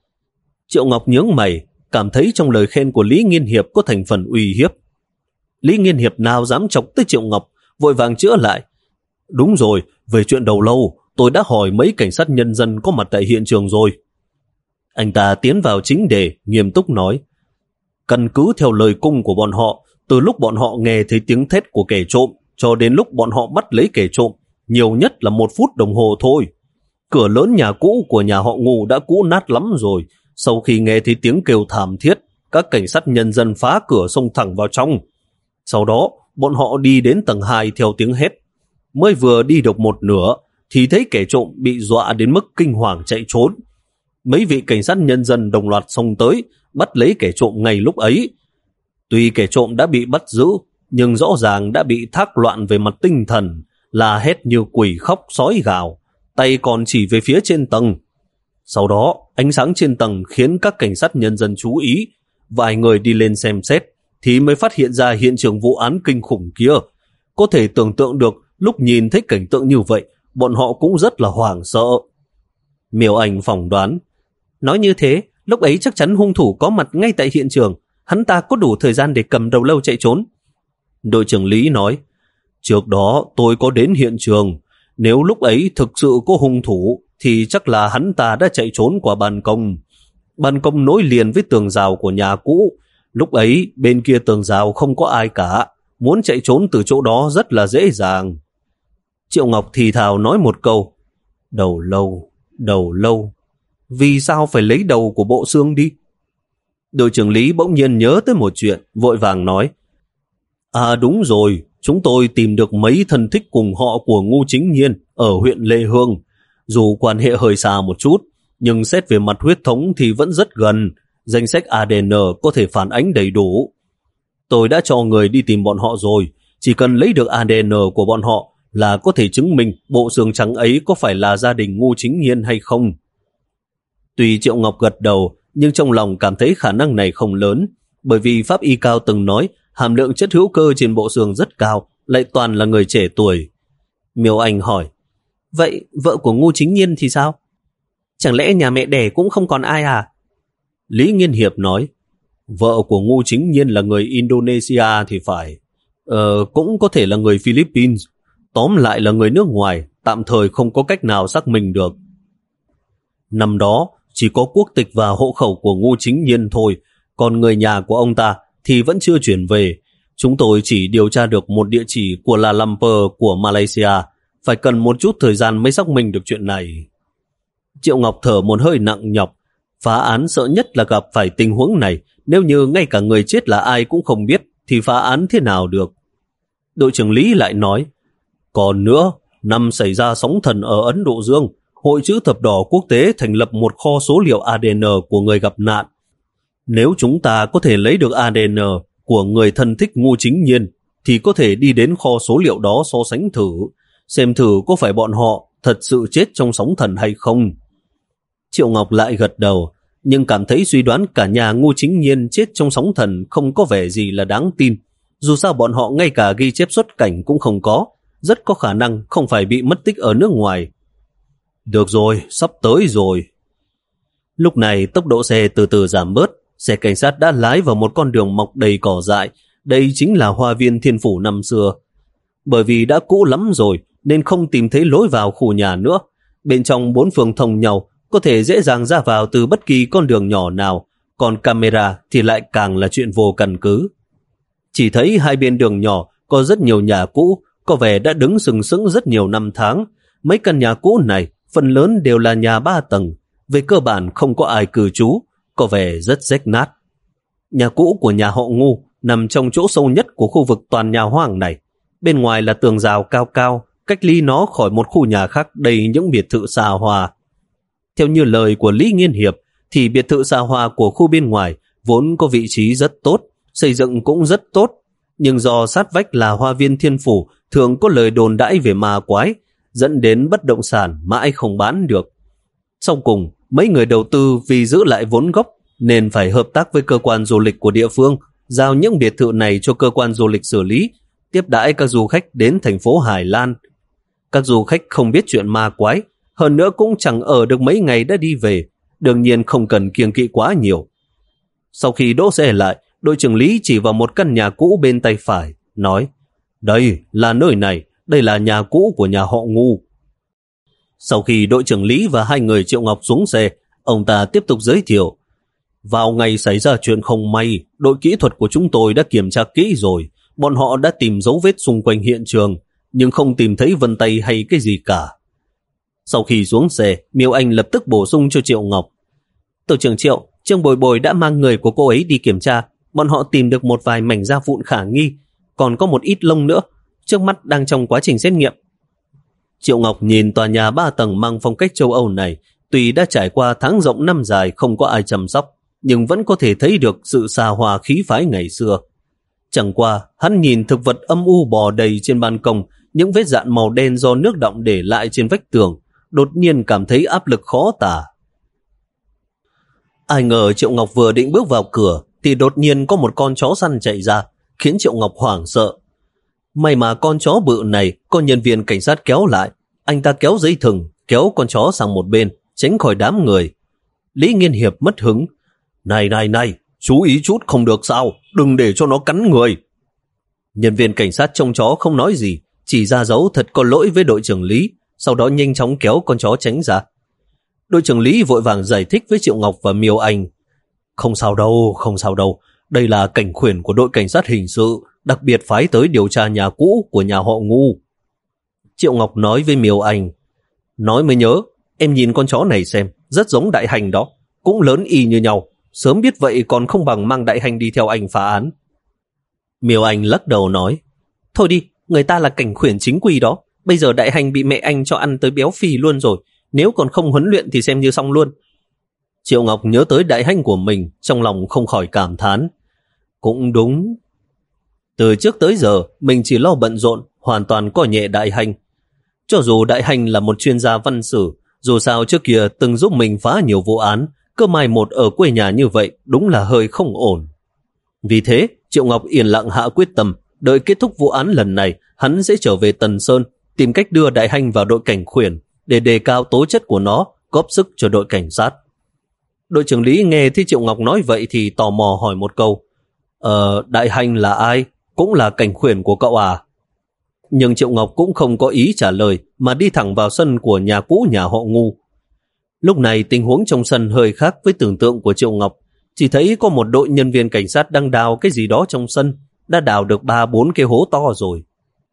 Triệu Ngọc nhướng mày, cảm thấy trong lời khen của Lý Nghiên Hiệp có thành phần uy hiếp. Lý Nghiên Hiệp nào dám chọc tới Triệu Ngọc, vội vàng chữa lại. Đúng rồi, về chuyện đầu lâu, tôi đã hỏi mấy cảnh sát nhân dân có mặt tại hiện trường rồi. Anh ta tiến vào chính đề, nghiêm túc nói, căn cứ theo lời cung của bọn họ, từ lúc bọn họ nghe thấy tiếng thét của kẻ trộm cho đến lúc bọn họ bắt lấy kẻ trộm, nhiều nhất là một phút đồng hồ thôi. Cửa lớn nhà cũ của nhà họ Ngô đã cũ nát lắm rồi. Sau khi nghe thấy tiếng kêu thảm thiết, các cảnh sát nhân dân phá cửa xông thẳng vào trong. Sau đó, bọn họ đi đến tầng hai theo tiếng hét. Mới vừa đi được một nửa, thì thấy kẻ trộm bị dọa đến mức kinh hoàng chạy trốn. Mấy vị cảnh sát nhân dân đồng loạt xông tới, bắt lấy kẻ trộm ngay lúc ấy. Tuy kẻ trộm đã bị bắt giữ, nhưng rõ ràng đã bị thác loạn về mặt tinh thần, là hét như quỷ khóc sói gào, tay còn chỉ về phía trên tầng. Sau đó, ánh sáng trên tầng khiến các cảnh sát nhân dân chú ý, vài người đi lên xem xét, thì mới phát hiện ra hiện trường vụ án kinh khủng kia. Có thể tưởng tượng được lúc nhìn thấy cảnh tượng như vậy, bọn họ cũng rất là hoảng sợ. Miêu Anh phỏng đoán, nói như thế, lúc ấy chắc chắn hung thủ có mặt ngay tại hiện trường, hắn ta có đủ thời gian để cầm đầu lâu chạy trốn. Đội trưởng Lý nói, trước đó tôi có đến hiện trường, nếu lúc ấy thực sự có hung thủ, thì chắc là hắn ta đã chạy trốn qua ban công. Ban công nối liền với tường rào của nhà cũ, lúc ấy bên kia tường rào không có ai cả, muốn chạy trốn từ chỗ đó rất là dễ dàng. Triệu Ngọc thì thào nói một câu, đầu lâu, đầu lâu, vì sao phải lấy đầu của bộ xương đi? Đội trưởng Lý bỗng nhiên nhớ tới một chuyện, vội vàng nói, à đúng rồi, chúng tôi tìm được mấy thân thích cùng họ của Ngô Chính Nhiên ở huyện Lê Hương. Dù quan hệ hơi xa một chút, nhưng xét về mặt huyết thống thì vẫn rất gần, danh sách a đê en có thể phản ánh đầy đủ. Tôi đã cho người đi tìm bọn họ rồi, chỉ cần lấy được a đê en của bọn họ là có thể chứng minh bộ xương trắng ấy có phải là gia đình Ngô Chính Nhiên hay không. Tuy Triệu Ngọc gật đầu, nhưng trong lòng cảm thấy khả năng này không lớn, bởi vì pháp y cao từng nói hàm lượng chất hữu cơ trên bộ xương rất cao, lại toàn là người trẻ tuổi. Miêu Anh hỏi, vậy vợ của Ngô Chính Nhiên thì sao? Chẳng lẽ nhà mẹ đẻ cũng không còn ai à? Lý Nghiên Hiệp nói, vợ của Ngô Chính Nhiên là người Indonesia thì phải, ờ, cũng có thể là người Philippines, tóm lại là người nước ngoài, tạm thời không có cách nào xác minh được. Năm đó, chỉ có quốc tịch và hộ khẩu của Ngô Chính Nhiên thôi, còn người nhà của ông ta thì vẫn chưa chuyển về. Chúng tôi chỉ điều tra được một địa chỉ của Kuala Lumpur của Malaysia, phải cần một chút thời gian mới xác minh được chuyện này. Triệu Ngọc thở một hơi nặng nhọc, phá án sợ nhất là gặp phải tình huống này, nếu như ngay cả người chết là ai cũng không biết thì phá án thế nào được. Đội trưởng Lý lại nói, còn nữa, năm xảy ra sóng thần ở Ấn Độ Dương, Hội chữ thập đỏ quốc tế thành lập một kho số liệu a đê en của người gặp nạn. Nếu chúng ta có thể lấy được a đê en của người thân thích Ngô Chính Nhiên, thì có thể đi đến kho số liệu đó so sánh thử, xem thử có phải bọn họ thật sự chết trong sóng thần hay không. Triệu Ngọc lại gật đầu, nhưng cảm thấy suy đoán cả nhà Ngô Chính Nhiên chết trong sóng thần không có vẻ gì là đáng tin. Dù sao bọn họ ngay cả ghi chép xuất cảnh cũng không có, rất có khả năng không phải bị mất tích ở nước ngoài. Được rồi, sắp tới rồi. Lúc này tốc độ xe từ từ giảm bớt, xe cảnh sát đã lái vào một con đường mọc đầy cỏ dại. Đây chính là hoa viên Thiên Phủ năm xưa. Bởi vì đã cũ lắm rồi nên không tìm thấy lối vào khu nhà nữa. Bên trong bốn phường thông nhau, có thể dễ dàng ra vào từ bất kỳ con đường nhỏ nào, còn camera thì lại càng là chuyện vô căn cứ. Chỉ thấy hai bên đường nhỏ có rất nhiều nhà cũ, có vẻ đã đứng sừng sững rất nhiều năm tháng. Mấy căn nhà cũ này phần lớn đều là nhà ba tầng, về cơ bản không có ai cư trú, có vẻ rất rách nát. Nhà cũ của nhà họ Ngu nằm trong chỗ sâu nhất của khu vực toàn nhà hoang này. Bên ngoài là tường rào cao cao, cách ly nó khỏi một khu nhà khác đầy những biệt thự xa hoa. Theo như lời của Lý Nghiên Hiệp, thì biệt thự xa hoa của khu bên ngoài vốn có vị trí rất tốt, xây dựng cũng rất tốt, nhưng do sát vách là hoa viên Thiên Phủ thường có lời đồn đãi về ma quái, dẫn đến bất động sản mãi không bán được. Sau cùng, mấy người đầu tư vì giữ lại vốn gốc nên phải hợp tác với cơ quan du lịch của địa phương, giao những biệt thự này cho cơ quan du lịch xử lý, tiếp đãi các du khách đến thành phố Hải Lan. Các du khách không biết chuyện ma quái, hơn nữa cũng chẳng ở được mấy ngày đã đi về, đương nhiên không cần kiêng kỵ quá nhiều. Sau khi đỗ xe lại, đội trưởng Lý chỉ vào một căn nhà cũ bên tay phải, nói: "Đây là nơi này, đây là nhà cũ của nhà họ Ngu." Sau khi đội trưởng Lý và hai người Triệu Ngọc xuống xe, ông ta tiếp tục giới thiệu: "Vào ngày xảy ra chuyện không may, đội kỹ thuật của chúng tôi đã kiểm tra kỹ rồi, bọn họ đã tìm dấu vết xung quanh hiện trường, nhưng không tìm thấy vân tay hay cái gì cả." Sau khi xuống xe, Miêu Anh lập tức bổ sung cho Triệu Ngọc: "Tổ trưởng Triệu, Trương Bồi Bồi đã mang người của cô ấy đi kiểm tra, bọn họ tìm được một vài mảnh da vụn khả nghi, còn có một ít lông nữa, trước mắt đang trong quá trình xét nghiệm." Triệu Ngọc nhìn tòa nhà ba tầng mang phong cách châu Âu này, tuy đã trải qua tháng rộng năm dài không có ai chăm sóc, nhưng vẫn có thể thấy được sự xa hoa khí phái ngày xưa. Chẳng qua, hắn nhìn thực vật âm u bò đầy trên ban công, những vết dạn màu đen do nước đọng để lại trên vách tường, đột nhiên cảm thấy áp lực khó tả. Ai ngờ Triệu Ngọc vừa định bước vào cửa thì đột nhiên có một con chó săn chạy ra, khiến Triệu Ngọc hoảng sợ. May mà con chó bự này có nhân viên cảnh sát kéo lại, anh ta kéo dây thừng, kéo con chó sang một bên, tránh khỏi đám người. Lý Nghiên Hiệp mất hứng: "Này này này, chú ý chút không được sao, đừng để cho nó cắn người." Nhân viên cảnh sát trông chó không nói gì, chỉ ra dấu thật có lỗi với đội trưởng Lý, sau đó nhanh chóng kéo con chó tránh ra. Đội trưởng Lý vội vàng giải thích với Triệu Ngọc và Miêu Anh: "Không sao đâu, không sao đâu, đây là cảnh khuyển của đội cảnh sát hình sự, đặc biệt phái tới điều tra nhà cũ của nhà họ Ngu." Triệu Ngọc nói với Miêu Anh: "Nói mới nhớ, em nhìn con chó này xem, rất giống Đại Hành đó, cũng lớn y như nhau, sớm biết vậy còn không bằng mang Đại Hành đi theo anh phá án." Miêu Anh lắc đầu nói: "Thôi đi, người ta là cảnh khuyển chính quy đó, bây giờ Đại Hành bị mẹ anh cho ăn tới béo phì luôn rồi, nếu còn không huấn luyện thì xem như xong luôn." Triệu Ngọc nhớ tới Đại Hành của mình, trong lòng không khỏi cảm thán: cũng đúng. Từ trước tới giờ, mình chỉ lo bận rộn, hoàn toàn coi nhẹ Đại Hành. Cho dù Đại Hành là một chuyên gia văn sử, dù sao trước kia từng giúp mình phá nhiều vụ án, cơ mai một ở quê nhà như vậy đúng là hơi không ổn. Vì thế, Triệu Ngọc yên lặng hạ quyết tâm, đợi kết thúc vụ án lần này, hắn sẽ trở về Tần Sơn, tìm cách đưa Đại Hành vào đội cảnh khuyển, để đề cao tố chất của nó, góp sức cho đội cảnh sát. Đội trưởng Lý nghe thấy Triệu Ngọc nói vậy thì tò mò hỏi một câu: Ờ, Đại Hành là ai? Cũng là cảnh khuyển của cậu à? Nhưng Triệu Ngọc cũng không có ý trả lời, mà đi thẳng vào sân của nhà cũ nhà họ Ngu. Lúc này tình huống trong sân hơi khác với tưởng tượng của Triệu Ngọc. Chỉ thấy có một đội nhân viên cảnh sát đang đào cái gì đó trong sân, đã đào được ba bốn cái hố to rồi.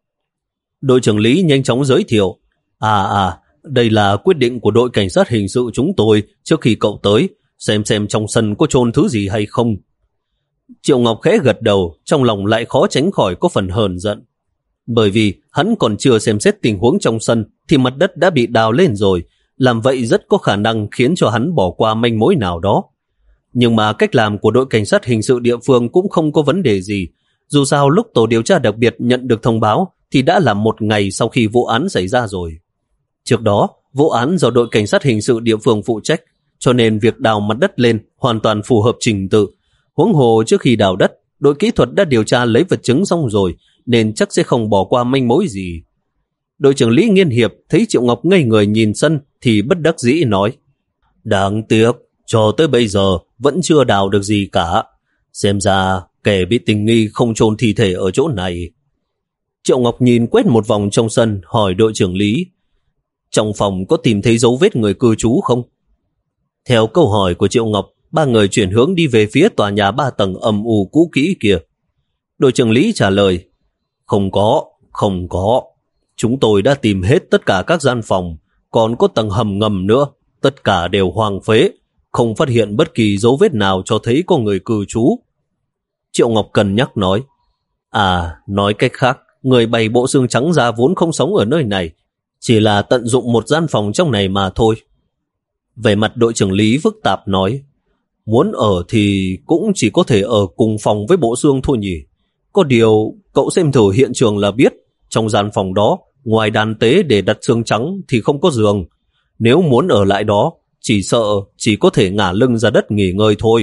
Đội trưởng Lý nhanh chóng giới thiệu: À à, đây là quyết định của đội cảnh sát hình sự chúng tôi trước khi cậu tới, xem xem trong sân có chôn thứ gì hay không. Triệu Ngọc khẽ gật đầu, trong lòng lại khó tránh khỏi có phần hờn giận. Bởi vì hắn còn chưa xem xét tình huống trong sân thì mặt đất đã bị đào lên rồi, làm vậy rất có khả năng khiến cho hắn bỏ qua manh mối nào đó. Nhưng mà cách làm của đội cảnh sát hình sự địa phương cũng không có vấn đề gì. Dù sao lúc tổ điều tra đặc biệt nhận được thông báo thì đã là một ngày sau khi vụ án xảy ra rồi. Trước đó, vụ án do đội cảnh sát hình sự địa phương phụ trách, cho nên việc đào mặt đất lên hoàn toàn phù hợp trình tự. Huống hồ trước khi đào đất, đội kỹ thuật đã điều tra lấy vật chứng xong rồi, nên chắc sẽ không bỏ qua manh mối gì. Đội trưởng Lý Nghiên Hiệp thấy Triệu Ngọc ngây người nhìn sân thì bất đắc dĩ nói: Đáng tiếc, Cho tới bây giờ vẫn chưa đào được gì cả. Xem ra kẻ bị tình nghi không chôn thi thể ở chỗ này. Triệu Ngọc nhìn quét một vòng trong sân, hỏi đội trưởng Lý. Trong phòng có tìm thấy dấu vết người cư trú không? Theo câu hỏi của Triệu Ngọc, ba người chuyển hướng đi về phía tòa nhà ba tầng âm u cũ kỹ kia. Đội trưởng Lý trả lời, không có, không có. Chúng tôi đã tìm hết tất cả các gian phòng, còn có tầng hầm ngầm nữa, tất cả đều hoang phế, không phát hiện bất kỳ dấu vết nào cho thấy có người cư trú. Triệu Ngọc cân nhắc nói, à, nói cách khác, người bày bộ xương trắng ra vốn không sống ở nơi này, chỉ là tận dụng một gian phòng trong này mà thôi. Về mặt đội trưởng Lý phức tạp nói, muốn ở thì cũng chỉ có thể ở cùng phòng với bộ xương thôi nhỉ. Có điều, cậu xem thử hiện trường là biết, trong gian phòng đó, ngoài đàn tế để đặt xương trắng thì không có giường. Nếu muốn ở lại đó, chỉ sợ chỉ có thể ngả lưng ra đất nghỉ ngơi thôi.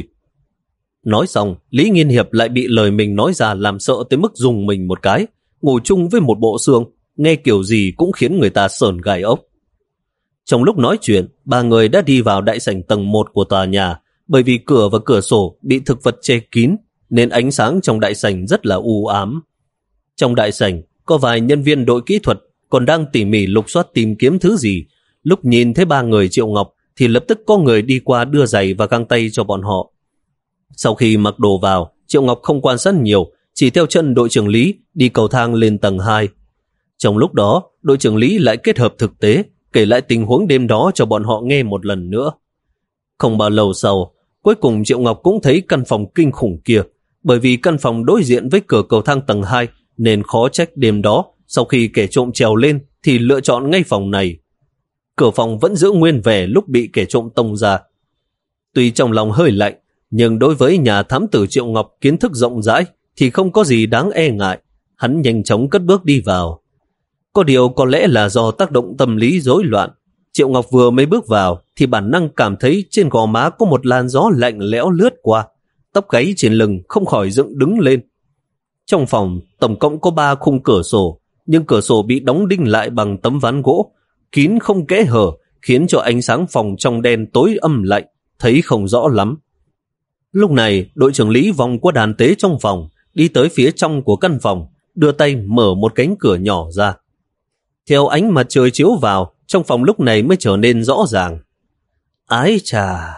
Nói xong, Lý Nghiên Hiệp lại bị lời mình nói ra làm sợ tới mức rùng mình một cái, ngồi chung với một bộ xương, nghe kiểu gì cũng khiến người ta sởn gai ốc. Trong lúc nói chuyện, ba người đã đi vào đại sảnh tầng một của tòa nhà, bởi vì cửa và cửa sổ bị thực vật che kín, nên ánh sáng trong đại sảnh rất là u ám. Trong đại sảnh, có vài nhân viên đội kỹ thuật còn đang tỉ mỉ lục soát tìm kiếm thứ gì. Lúc nhìn thấy ba người Triệu Ngọc thì lập tức có người đi qua đưa giày và găng tay cho bọn họ. Sau khi mặc đồ vào, Triệu Ngọc không quan sát nhiều, chỉ theo chân đội trưởng Lý đi cầu thang lên tầng hai. Trong lúc đó, đội trưởng Lý lại kết hợp thực tế, kể lại tình huống đêm đó cho bọn họ nghe một lần nữa. Không bao lâu sau, cuối cùng Triệu Ngọc cũng thấy căn phòng kinh khủng kia, bởi vì căn phòng đối diện với cửa cầu thang tầng hai, nên khó trách đêm đó, sau khi kẻ trộm trèo lên thì lựa chọn ngay phòng này. Cửa phòng vẫn giữ nguyên vẻ lúc bị kẻ trộm tông ra. Tuy trong lòng hơi lạnh, nhưng đối với nhà thám tử Triệu Ngọc kiến thức rộng rãi thì không có gì đáng e ngại. Hắn nhanh chóng cất bước đi vào. Có điều có lẽ là do tác động tâm lý rối loạn, Triệu Ngọc vừa mới bước vào thì bản năng cảm thấy trên gò má có một làn gió lạnh lẽo lướt qua, tóc gáy trên lưng không khỏi dựng đứng lên. Trong phòng tổng cộng có ba khung cửa sổ, nhưng cửa sổ bị đóng đinh lại bằng tấm ván gỗ, kín không kẽ hở, khiến cho ánh sáng phòng trong đen tối âm lạnh, thấy không rõ lắm. Lúc này, đội trưởng Lý vòng qua đàn tế trong phòng, đi tới phía trong của căn phòng, đưa tay mở một cánh cửa nhỏ ra. Theo ánh mặt trời chiếu vào, trong phòng lúc này mới trở nên rõ ràng. Ái chà!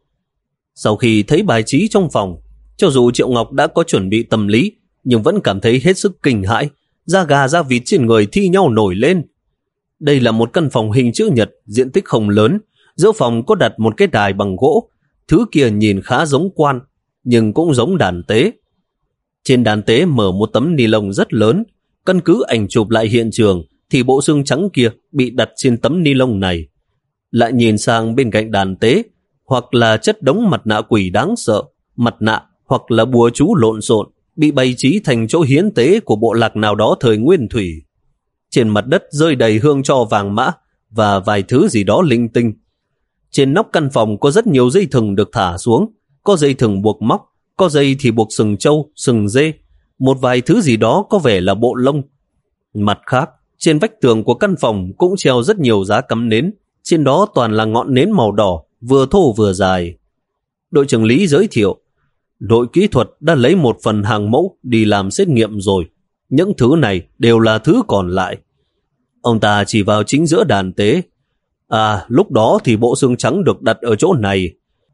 Sau khi thấy bài trí trong phòng, cho dù Triệu Ngọc đã có chuẩn bị tâm lý, nhưng vẫn cảm thấy hết sức kinh hãi, da gà da vịt trên người thi nhau nổi lên. Đây là một căn phòng hình chữ nhật, diện tích không lớn, giữa phòng có đặt một cái đài bằng gỗ, thứ kia nhìn khá giống quan, nhưng cũng giống đàn tế. Trên đàn tế mở một tấm ni lông rất lớn, căn cứ ảnh chụp lại hiện trường thì bộ xương trắng kia bị đặt trên tấm ni lông này. Lại nhìn sang bên cạnh đàn tế, hoặc là chất đống mặt nạ quỷ đáng sợ, mặt nạ hoặc là bùa chú lộn xộn, bị bày trí thành chỗ hiến tế của bộ lạc nào đó thời nguyên thủy. Trên mặt đất rơi đầy hương tro vàng mã và vài thứ gì đó linh tinh. Trên nóc căn phòng có rất nhiều dây thừng được thả xuống, có dây thừng buộc móc, có dây thì buộc sừng trâu, sừng dê, một vài thứ gì đó có vẻ là bộ lông. Mặt khác, trên vách tường của căn phòng cũng treo rất nhiều giá cắm nến, trên đó toàn là ngọn nến màu đỏ, vừa thô vừa dài. Đội trưởng Lý giới thiệu, đội kỹ thuật đã lấy một phần hàng mẫu đi làm xét nghiệm rồi. Những thứ này đều là thứ còn lại. Ông ta chỉ vào chính giữa đàn tế. À, lúc đó thì bộ xương trắng được đặt ở chỗ này.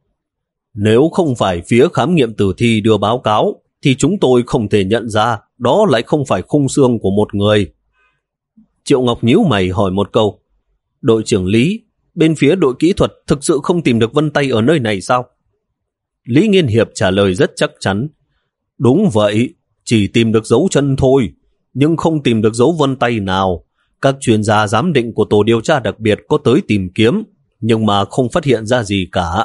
Nếu không phải phía khám nghiệm tử thi đưa báo cáo, thì chúng tôi không thể nhận ra đó lại không phải khung xương của một người. Triệu Ngọc nhíu mày hỏi một câu. Đội trưởng Lý, bên phía đội kỹ thuật thực sự không tìm được vân tay ở nơi này sao? Lý Nghiên Hiệp trả lời rất chắc chắn. Đúng vậy, chỉ tìm được dấu chân thôi, nhưng không tìm được dấu vân tay nào. Các chuyên gia giám định của tổ điều tra đặc biệt có tới tìm kiếm, nhưng mà không phát hiện ra gì cả.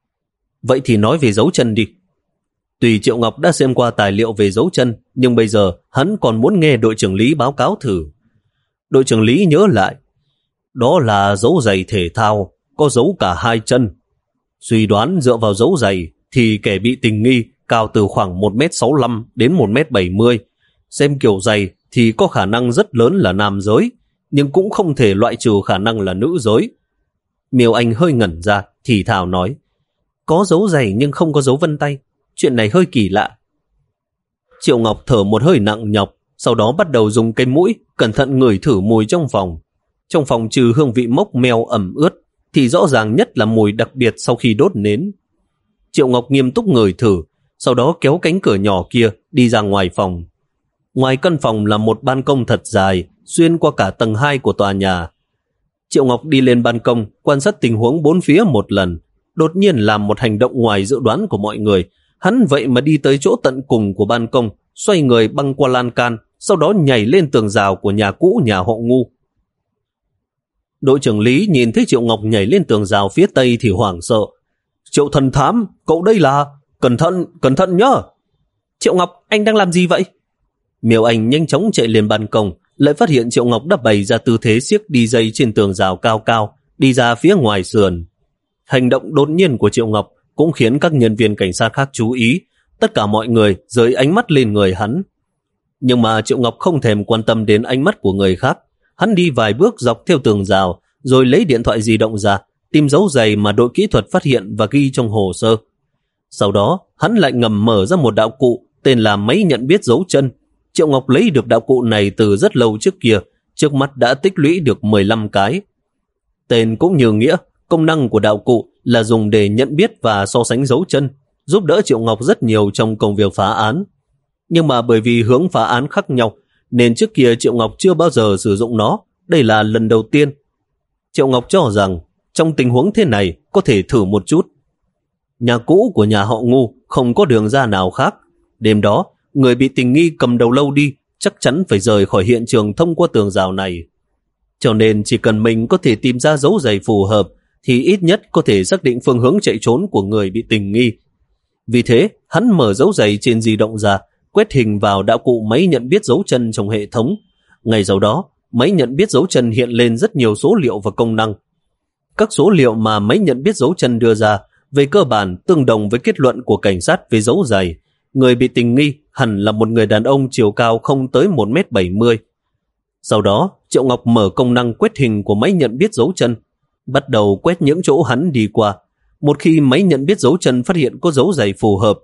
Vậy thì nói về dấu chân đi. Tuy Triệu Ngọc đã xem qua tài liệu về dấu chân, nhưng bây giờ hắn còn muốn nghe đội trưởng Lý báo cáo thử. Đội trưởng Lý nhớ lại. Đó là dấu giày thể thao, có dấu cả hai chân. Suy đoán dựa vào dấu giày thì kẻ bị tình nghi cao từ khoảng một mét sáu mươi lăm đến một mét bảy mươi. Xem kiểu giày thì có khả năng rất lớn là nam giới, nhưng cũng không thể loại trừ khả năng là nữ giới. Miêu Anh hơi ngẩn ra, thì thào nói. có dấu giày nhưng không có dấu vân tay. Chuyện này hơi kỳ lạ. Triệu Ngọc thở một hơi nặng nhọc, sau đó bắt đầu dùng cái mũi cẩn thận ngửi thử mùi trong phòng. Trong phòng trừ hương vị mốc meo ẩm ướt thì rõ ràng nhất là mùi đặc biệt sau khi đốt nến. Triệu Ngọc nghiêm túc ngửi thử, sau đó kéo cánh cửa nhỏ kia đi ra ngoài phòng. Ngoài căn phòng là một ban công thật dài, xuyên qua cả tầng hai của tòa nhà. Triệu Ngọc đi lên ban công, quan sát tình huống bốn phía một lần, đột nhiên làm một hành động ngoài dự đoán của mọi người. Hắn vậy mà đi tới chỗ tận cùng của ban công, xoay người băng qua lan can, sau đó nhảy lên tường rào của nhà cũ nhà họ Ngu. Đội trưởng Lý nhìn thấy Triệu Ngọc nhảy lên tường rào phía tây thì hoảng sợ. Triệu thần thám, cậu đây là... Cẩn thận, cẩn thận nhá! Triệu Ngọc, anh đang làm gì vậy? Miêu Anh nhanh chóng chạy lên ban công, lại phát hiện Triệu Ngọc đã bày ra tư thế siếc đi dây trên tường rào cao cao, đi ra phía ngoài sườn. Hành động đột nhiên của Triệu Ngọc cũng khiến các nhân viên cảnh sát khác chú ý, tất cả mọi người rời ánh mắt lên người hắn. Nhưng mà Triệu Ngọc không thèm quan tâm đến ánh mắt của người khác. Hắn đi vài bước dọc theo tường rào, rồi lấy điện thoại di động ra, tìm dấu giày mà đội kỹ thuật phát hiện và ghi trong hồ sơ. Sau đó, hắn lại ngầm mở ra một đạo cụ tên là máy nhận biết dấu chân. Triệu Ngọc lấy được đạo cụ này từ rất lâu trước kia, trước mắt đã tích lũy được mười lăm cái. Tên cũng như nghĩa, công năng của đạo cụ là dùng để nhận biết và so sánh dấu chân, giúp đỡ Triệu Ngọc rất nhiều trong công việc phá án. Nhưng mà bởi vì hướng phá án khác nhau, nên trước kia Triệu Ngọc chưa bao giờ sử dụng nó, đây là lần đầu tiên. Triệu Ngọc cho rằng, trong tình huống thế này, có thể thử một chút. Nhà cũ của nhà họ Ngu không có đường ra nào khác. Đêm đó, người bị tình nghi cầm đầu lâu đi, chắc chắn phải rời khỏi hiện trường thông qua tường rào này. Cho nên chỉ cần mình có thể tìm ra dấu giày phù hợp, thì ít nhất có thể xác định phương hướng chạy trốn của người bị tình nghi. Vì thế, hắn mở dấu giày trên di động ra, quét hình vào đạo cụ máy nhận biết dấu chân trong hệ thống. Ngay sau đó, máy nhận biết dấu chân hiện lên rất nhiều số liệu và công năng. Các số liệu mà máy nhận biết dấu chân đưa ra về cơ bản tương đồng với kết luận của cảnh sát về dấu giày. Người bị tình nghi hẳn là một người đàn ông chiều cao không tới một mét bảy mươi. Sau đó, Triệu Ngọc mở công năng quét hình của máy nhận biết dấu chân, bắt đầu quét những chỗ hắn đi qua. Một khi máy nhận biết dấu chân phát hiện có dấu giày phù hợp,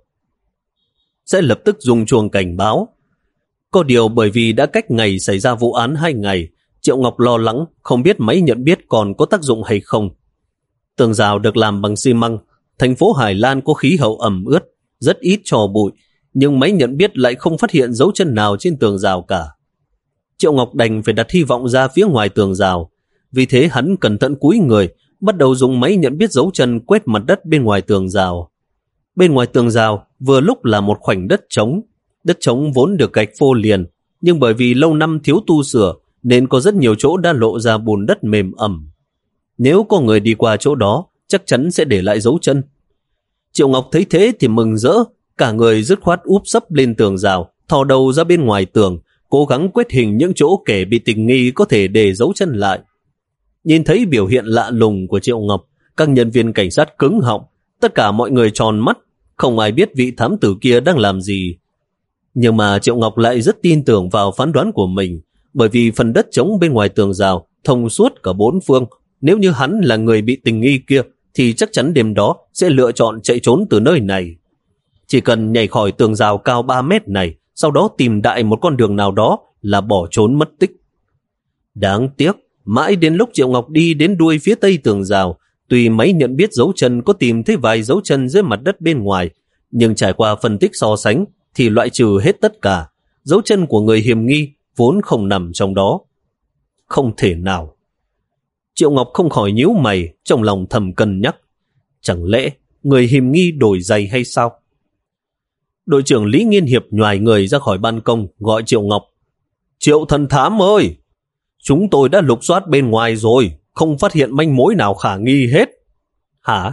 sẽ lập tức dùng chuông cảnh báo. Có điều bởi vì đã cách ngày xảy ra vụ án hai ngày, Triệu Ngọc lo lắng không biết máy nhận biết còn có tác dụng hay không. Tường rào được làm bằng xi măng, thành phố Hải Lan có khí hậu ẩm ướt, rất ít tro bụi, nhưng máy nhận biết lại không phát hiện dấu chân nào trên tường rào cả. Triệu Ngọc đành phải đặt hy vọng ra phía ngoài tường rào, vì thế hắn cẩn thận cúi người, bắt đầu dùng máy nhận biết dấu chân quét mặt đất bên ngoài tường rào. Bên ngoài tường rào vừa lúc là một khoảnh đất trống. Đất trống vốn được gạch phô liền, nhưng bởi vì lâu năm thiếu tu sửa nên có rất nhiều chỗ đã lộ ra bùn đất mềm ẩm. Nếu có người đi qua chỗ đó, chắc chắn sẽ để lại dấu chân. Triệu Ngọc thấy thế thì mừng rỡ, cả người dứt khoát úp sấp lên tường rào, thò đầu ra bên ngoài tường, cố gắng quét hình những chỗ kẻ bị tình nghi có thể để dấu chân lại. Nhìn thấy biểu hiện lạ lùng của Triệu Ngọc, các nhân viên cảnh sát cứng họng, tất cả mọi người tròn mắt, không ai biết vị thám tử kia đang làm gì. Nhưng mà Triệu Ngọc lại rất tin tưởng vào phán đoán của mình, bởi vì phần đất trống bên ngoài tường rào thông suốt cả bốn phương. Nếu như hắn là người bị tình nghi kia, thì chắc chắn đêm đó sẽ lựa chọn chạy trốn từ nơi này. Chỉ cần nhảy khỏi tường rào cao ba mét này, sau đó tìm đại một con đường nào đó là bỏ trốn mất tích. Đáng tiếc, mãi đến lúc Triệu Ngọc đi đến đuôi phía tây tường rào, tuy máy nhận biết dấu chân có tìm thấy vài dấu chân dưới mặt đất bên ngoài, nhưng trải qua phân tích so sánh thì loại trừ hết tất cả. Dấu chân của người hiểm nghi vốn không nằm trong đó. Không thể nào. Triệu Ngọc không khỏi nhíu mày, trong lòng thầm cân nhắc. Chẳng lẽ người hiểm nghi đổi giày hay sao? Đội trưởng Lý Nghiên Hiệp nhoài người ra khỏi ban công, gọi Triệu Ngọc. Triệu thần thám ơi! Chúng tôi đã lục soát bên ngoài rồi, không phát hiện manh mối nào khả nghi hết. Hả?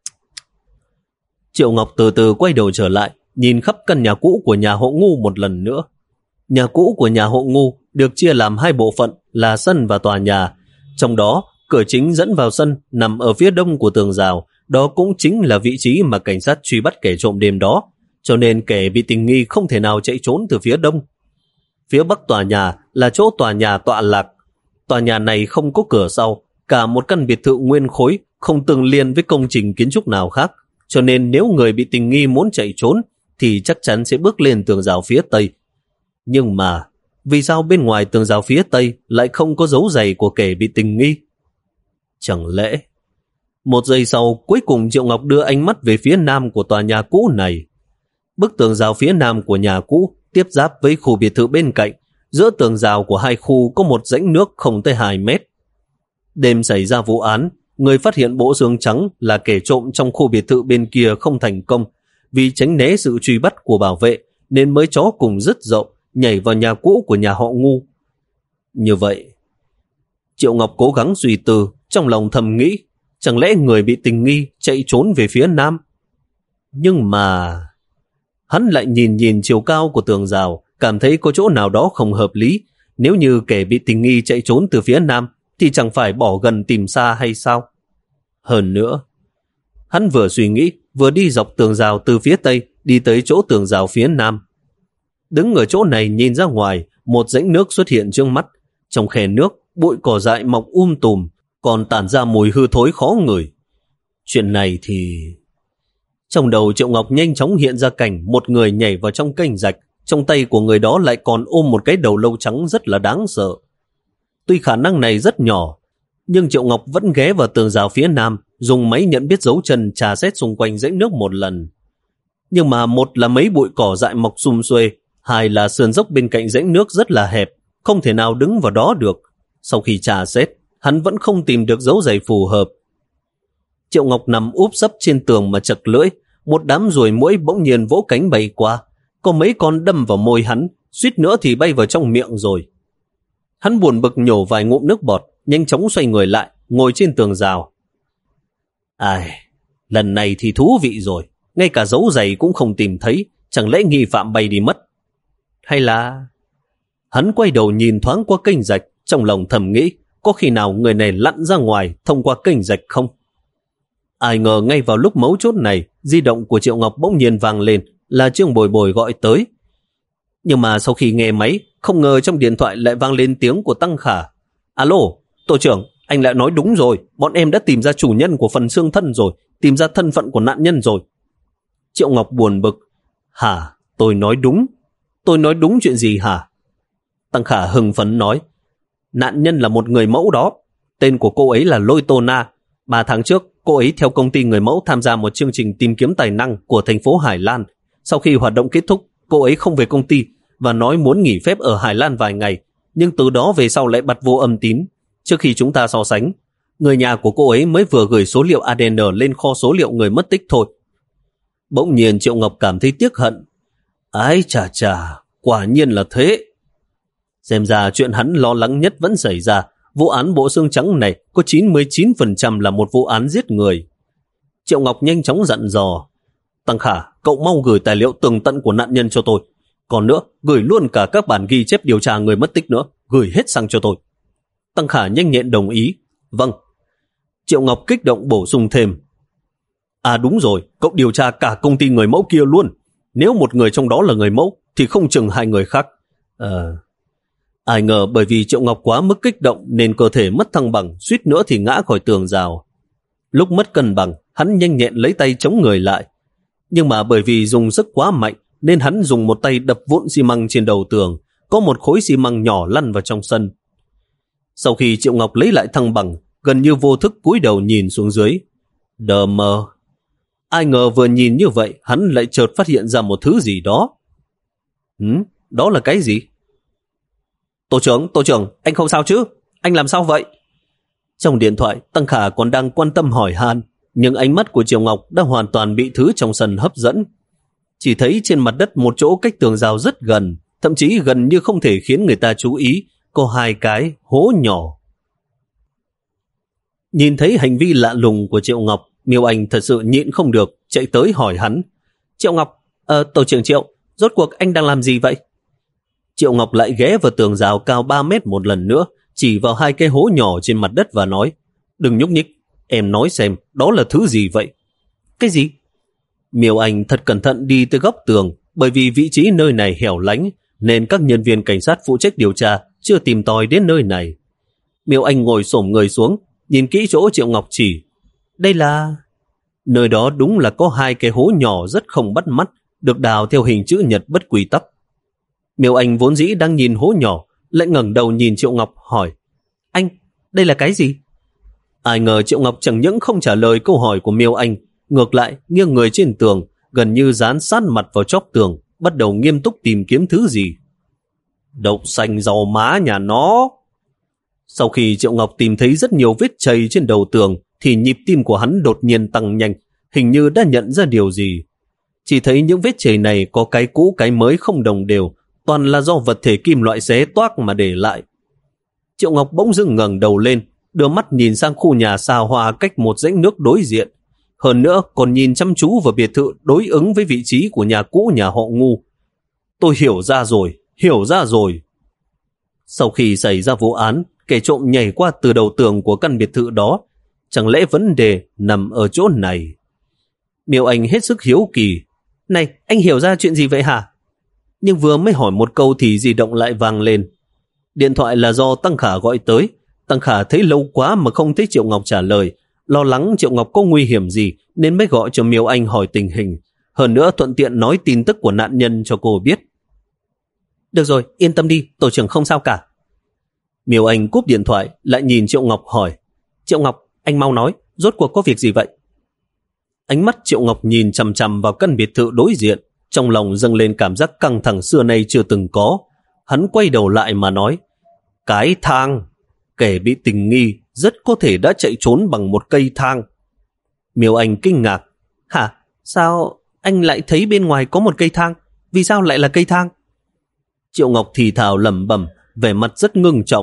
Triệu Ngọc từ từ quay đầu trở lại, nhìn khắp căn nhà cũ của nhà họ Ngu một lần nữa. Nhà cũ của nhà họ Ngu được chia làm hai bộ phận là sân và tòa nhà. Trong đó, cửa chính dẫn vào sân nằm ở phía đông của tường rào, đó cũng chính là vị trí mà cảnh sát truy bắt kẻ trộm đêm đó, cho nên kẻ bị tình nghi không thể nào chạy trốn từ phía đông. Phía bắc tòa nhà là chỗ tòa nhà tọa lạc. Tòa nhà này không có cửa sau, cả một căn biệt thự nguyên khối, không tương liên với công trình kiến trúc nào khác. cho nên nếu người bị tình nghi muốn chạy trốn thì chắc chắn sẽ bước lên tường rào phía Tây. Nhưng mà vì sao bên ngoài tường rào phía Tây lại không có dấu giày của kẻ bị tình nghi? Chẳng lẽ... Một giây sau, cuối cùng Triệu Ngọc đưa ánh mắt về phía nam của tòa nhà cũ này. Bức tường rào phía nam của nhà cũ tiếp giáp với khu biệt thự bên cạnh. Giữa tường rào của hai khu có một rãnh nước không tới hai mét. Đêm xảy ra vụ án, người phát hiện bộ xương trắng là kẻ trộm trong khu biệt thự bên kia không thành công. Vì tránh né sự truy bắt của bảo vệ nên mới chó cùng dứt dậu nhảy vào nhà cũ của nhà họ Ngu. Như vậy, Triệu Ngọc cố gắng suy tư, trong lòng thầm nghĩ, chẳng lẽ người bị tình nghi chạy trốn về phía nam? Nhưng mà... Hắn lại nhìn nhìn chiều cao của tường rào, cảm thấy có chỗ nào đó không hợp lý. Nếu như kẻ bị tình nghi chạy trốn từ phía nam, thì chẳng phải bỏ gần tìm xa hay sao? Hơn nữa, hắn vừa suy nghĩ, vừa đi dọc tường rào từ phía tây, đi tới chỗ tường rào phía nam. Đứng ở chỗ này nhìn ra ngoài, một rãnh nước xuất hiện trước mắt. Trong khe nước, bụi cỏ dại mọc um tùm, còn tản ra mùi hư thối khó ngửi. Chuyện này thì... Trong đầu Triệu Ngọc nhanh chóng hiện ra cảnh một người nhảy vào trong kênh rạch, trong tay của người đó lại còn ôm một cái đầu lâu trắng rất là đáng sợ. Tuy khả năng này rất nhỏ, nhưng Triệu Ngọc vẫn ghé vào tường rào phía nam, dùng máy nhận biết dấu chân trà xét xung quanh rãnh nước một lần. Nhưng mà một là mấy bụi cỏ dại mọc sum xuê, hai là sườn dốc bên cạnh rãnh nước rất là hẹp, không thể nào đứng vào đó được. Sau khi trà xét, hắn vẫn không tìm được dấu giày phù hợp. Triệu Ngọc nằm úp sấp trên tường mà chật lưỡi, một đám ruồi muỗi bỗng nhiên vỗ cánh bay qua, có mấy con đâm vào môi hắn, suýt nữa thì bay vào trong miệng rồi. Hắn buồn bực nhổ vài ngụm nước bọt, nhanh chóng xoay người lại, ngồi trên tường rào. Ai, lần này thì thú vị rồi, ngay cả dấu giày cũng không tìm thấy, chẳng lẽ nghi phạm bay đi mất? Hay là... Hắn quay đầu nhìn thoáng qua kênh rạch, trong lòng thầm nghĩ, có khi nào người này lặn ra ngoài thông qua kênh rạch không? Ai ngờ ngay vào lúc mấu chốt này, di động của Triệu Ngọc bỗng nhiên vang lên, là Trương Bồi Bồi gọi tới. Nhưng mà sau khi nghe máy, không ngờ trong điện thoại lại vang lên tiếng của Tăng Khả. Alo, tổ trưởng, anh lại nói đúng rồi, bọn em đã tìm ra chủ nhân của phần xương thân rồi, tìm ra thân phận của nạn nhân rồi. Triệu Ngọc buồn bực. Hả, tôi nói đúng? Tôi nói đúng chuyện gì hả? Tăng Khả hưng phấn nói. Nạn nhân là một người mẫu đó, tên của cô ấy là Lôi Tô Na. Ba tháng trước, cô ấy theo công ty người mẫu tham gia một chương trình tìm kiếm tài năng của thành phố Hải Lan. Sau khi hoạt động kết thúc, cô ấy không về công ty và nói muốn nghỉ phép ở Hải Lan vài ngày, nhưng từ đó về sau lại bật vô âm tín. Trước khi chúng ta so sánh, người nhà của cô ấy mới vừa gửi số liệu a đê en lên kho số liệu người mất tích thôi. Bỗng nhiên Triệu Ngọc cảm thấy tiếc hận. Ái chà chà, quả nhiên là thế. Xem ra chuyện hắn lo lắng nhất vẫn xảy ra. Vụ án bộ xương trắng này có chín mươi chín phần trăm là một vụ án giết người. Triệu Ngọc nhanh chóng dặn dò. Tăng Khả, cậu mau gửi tài liệu tường tận của nạn nhân cho tôi. Còn nữa, gửi luôn cả các bản ghi chép điều tra người mất tích nữa. Gửi hết sang cho tôi. Tăng Khả nhanh nhẹn đồng ý. Vâng. Triệu Ngọc kích động bổ sung thêm. À đúng rồi, cậu điều tra cả công ty người mẫu kia luôn. Nếu một người trong đó là người mẫu, thì không chừng hai người khác. Ờ... Ai ngờ bởi vì Triệu Ngọc quá mức kích động nên cơ thể mất thăng bằng, suýt nữa thì ngã khỏi tường rào. Lúc mất cân bằng, hắn nhanh nhẹn lấy tay chống người lại. Nhưng mà bởi vì dùng sức quá mạnh nên hắn dùng một tay đập vụn xi măng trên đầu tường, có một khối xi măng nhỏ lăn vào trong sân. Sau khi Triệu Ngọc lấy lại thăng bằng, gần như vô thức cúi đầu nhìn xuống dưới. Đờ mờ. Ai ngờ vừa nhìn như vậy, hắn lại chợt phát hiện ra một thứ gì đó. Hứ, đó là cái gì? Tổ trưởng, tổ trưởng, anh không sao chứ? Anh làm sao vậy? Trong điện thoại, Tăng Khả còn đang quan tâm hỏi han, nhưng ánh mắt của Triệu Ngọc đã hoàn toàn bị thứ trong sân hấp dẫn. Chỉ thấy trên mặt đất một chỗ cách tường rào rất gần, thậm chí gần như không thể khiến người ta chú ý, có hai cái hố nhỏ. Nhìn thấy hành vi lạ lùng của Triệu Ngọc, Miêu Anh thật sự nhịn không được, chạy tới hỏi hắn. Triệu Ngọc, ờ, tổ trưởng Triệu, rốt cuộc anh đang làm gì vậy? Triệu Ngọc lại ghé vào tường rào cao ba mét một lần nữa, chỉ vào hai cái hố nhỏ trên mặt đất và nói, đừng nhúc nhích, em nói xem, đó là thứ gì vậy? Cái gì? Miêu Anh thật cẩn thận đi tới góc tường, bởi vì vị trí nơi này hẻo lánh, nên các nhân viên cảnh sát phụ trách điều tra chưa tìm tòi đến nơi này. Miêu Anh ngồi xổm người xuống, nhìn kỹ chỗ Triệu Ngọc chỉ. Đây là... Nơi đó đúng là có hai cái hố nhỏ rất không bắt mắt, được đào theo hình chữ nhật bất quy tắc. Miêu Anh vốn dĩ đang nhìn hố nhỏ, lại ngẩng đầu nhìn Triệu Ngọc hỏi: Anh, đây là cái gì? Ai ngờ Triệu Ngọc chẳng những không trả lời câu hỏi của Miêu Anh, ngược lại nghiêng người trên tường, gần như dán sát mặt vào chóp tường, bắt đầu nghiêm túc tìm kiếm thứ gì. Đậu xanh rau má nhà nó. Sau khi Triệu Ngọc tìm thấy rất nhiều vết chày trên đầu tường, thì nhịp tim của hắn đột nhiên tăng nhanh, hình như đã nhận ra điều gì. Chỉ thấy những vết chày này có cái cũ cái mới không đồng đều, toàn là do vật thể kim loại xé toác mà để lại. Triệu Ngọc bỗng dưng ngẩng đầu lên, đưa mắt nhìn sang khu nhà xa hoa cách một rãnh nước đối diện. Hơn nữa còn nhìn chăm chú vào biệt thự đối ứng với vị trí của nhà cũ nhà họ Ngu. Tôi hiểu ra rồi, hiểu ra rồi. Sau khi xảy ra vụ án, kẻ trộm nhảy qua từ đầu tường của căn biệt thự đó. Chẳng lẽ vấn đề nằm ở chỗ này? Miêu Anh hết sức hiếu kỳ. Này, anh hiểu ra chuyện gì vậy hả? Nhưng vừa mới hỏi một câu thì di động lại vang lên. Điện thoại là do Tăng Khả gọi tới. Tăng Khả thấy lâu quá mà không thấy Triệu Ngọc trả lời, lo lắng Triệu Ngọc có nguy hiểm gì nên mới gọi cho Miêu Anh hỏi tình hình. Hơn nữa thuận tiện nói tin tức của nạn nhân cho cô biết. Được rồi, yên tâm đi, tổ trưởng không sao cả. Miêu Anh cúp điện thoại, lại nhìn Triệu Ngọc hỏi: Triệu Ngọc, anh mau nói, rốt cuộc có việc gì vậy? Ánh mắt Triệu Ngọc nhìn chằm chằm vào căn biệt thự đối diện, trong lòng dâng lên cảm giác căng thẳng xưa nay chưa từng có. Hắn quay đầu lại mà nói: Cái thang, kẻ bị tình nghi rất có thể đã chạy trốn bằng một cây thang. Miêu Anh kinh ngạc: Hả? Sao anh lại thấy bên ngoài có một cây thang? Vì sao lại là cây thang? Triệu Ngọc thì thào lẩm bẩm, vẻ mặt rất ngưng trọng.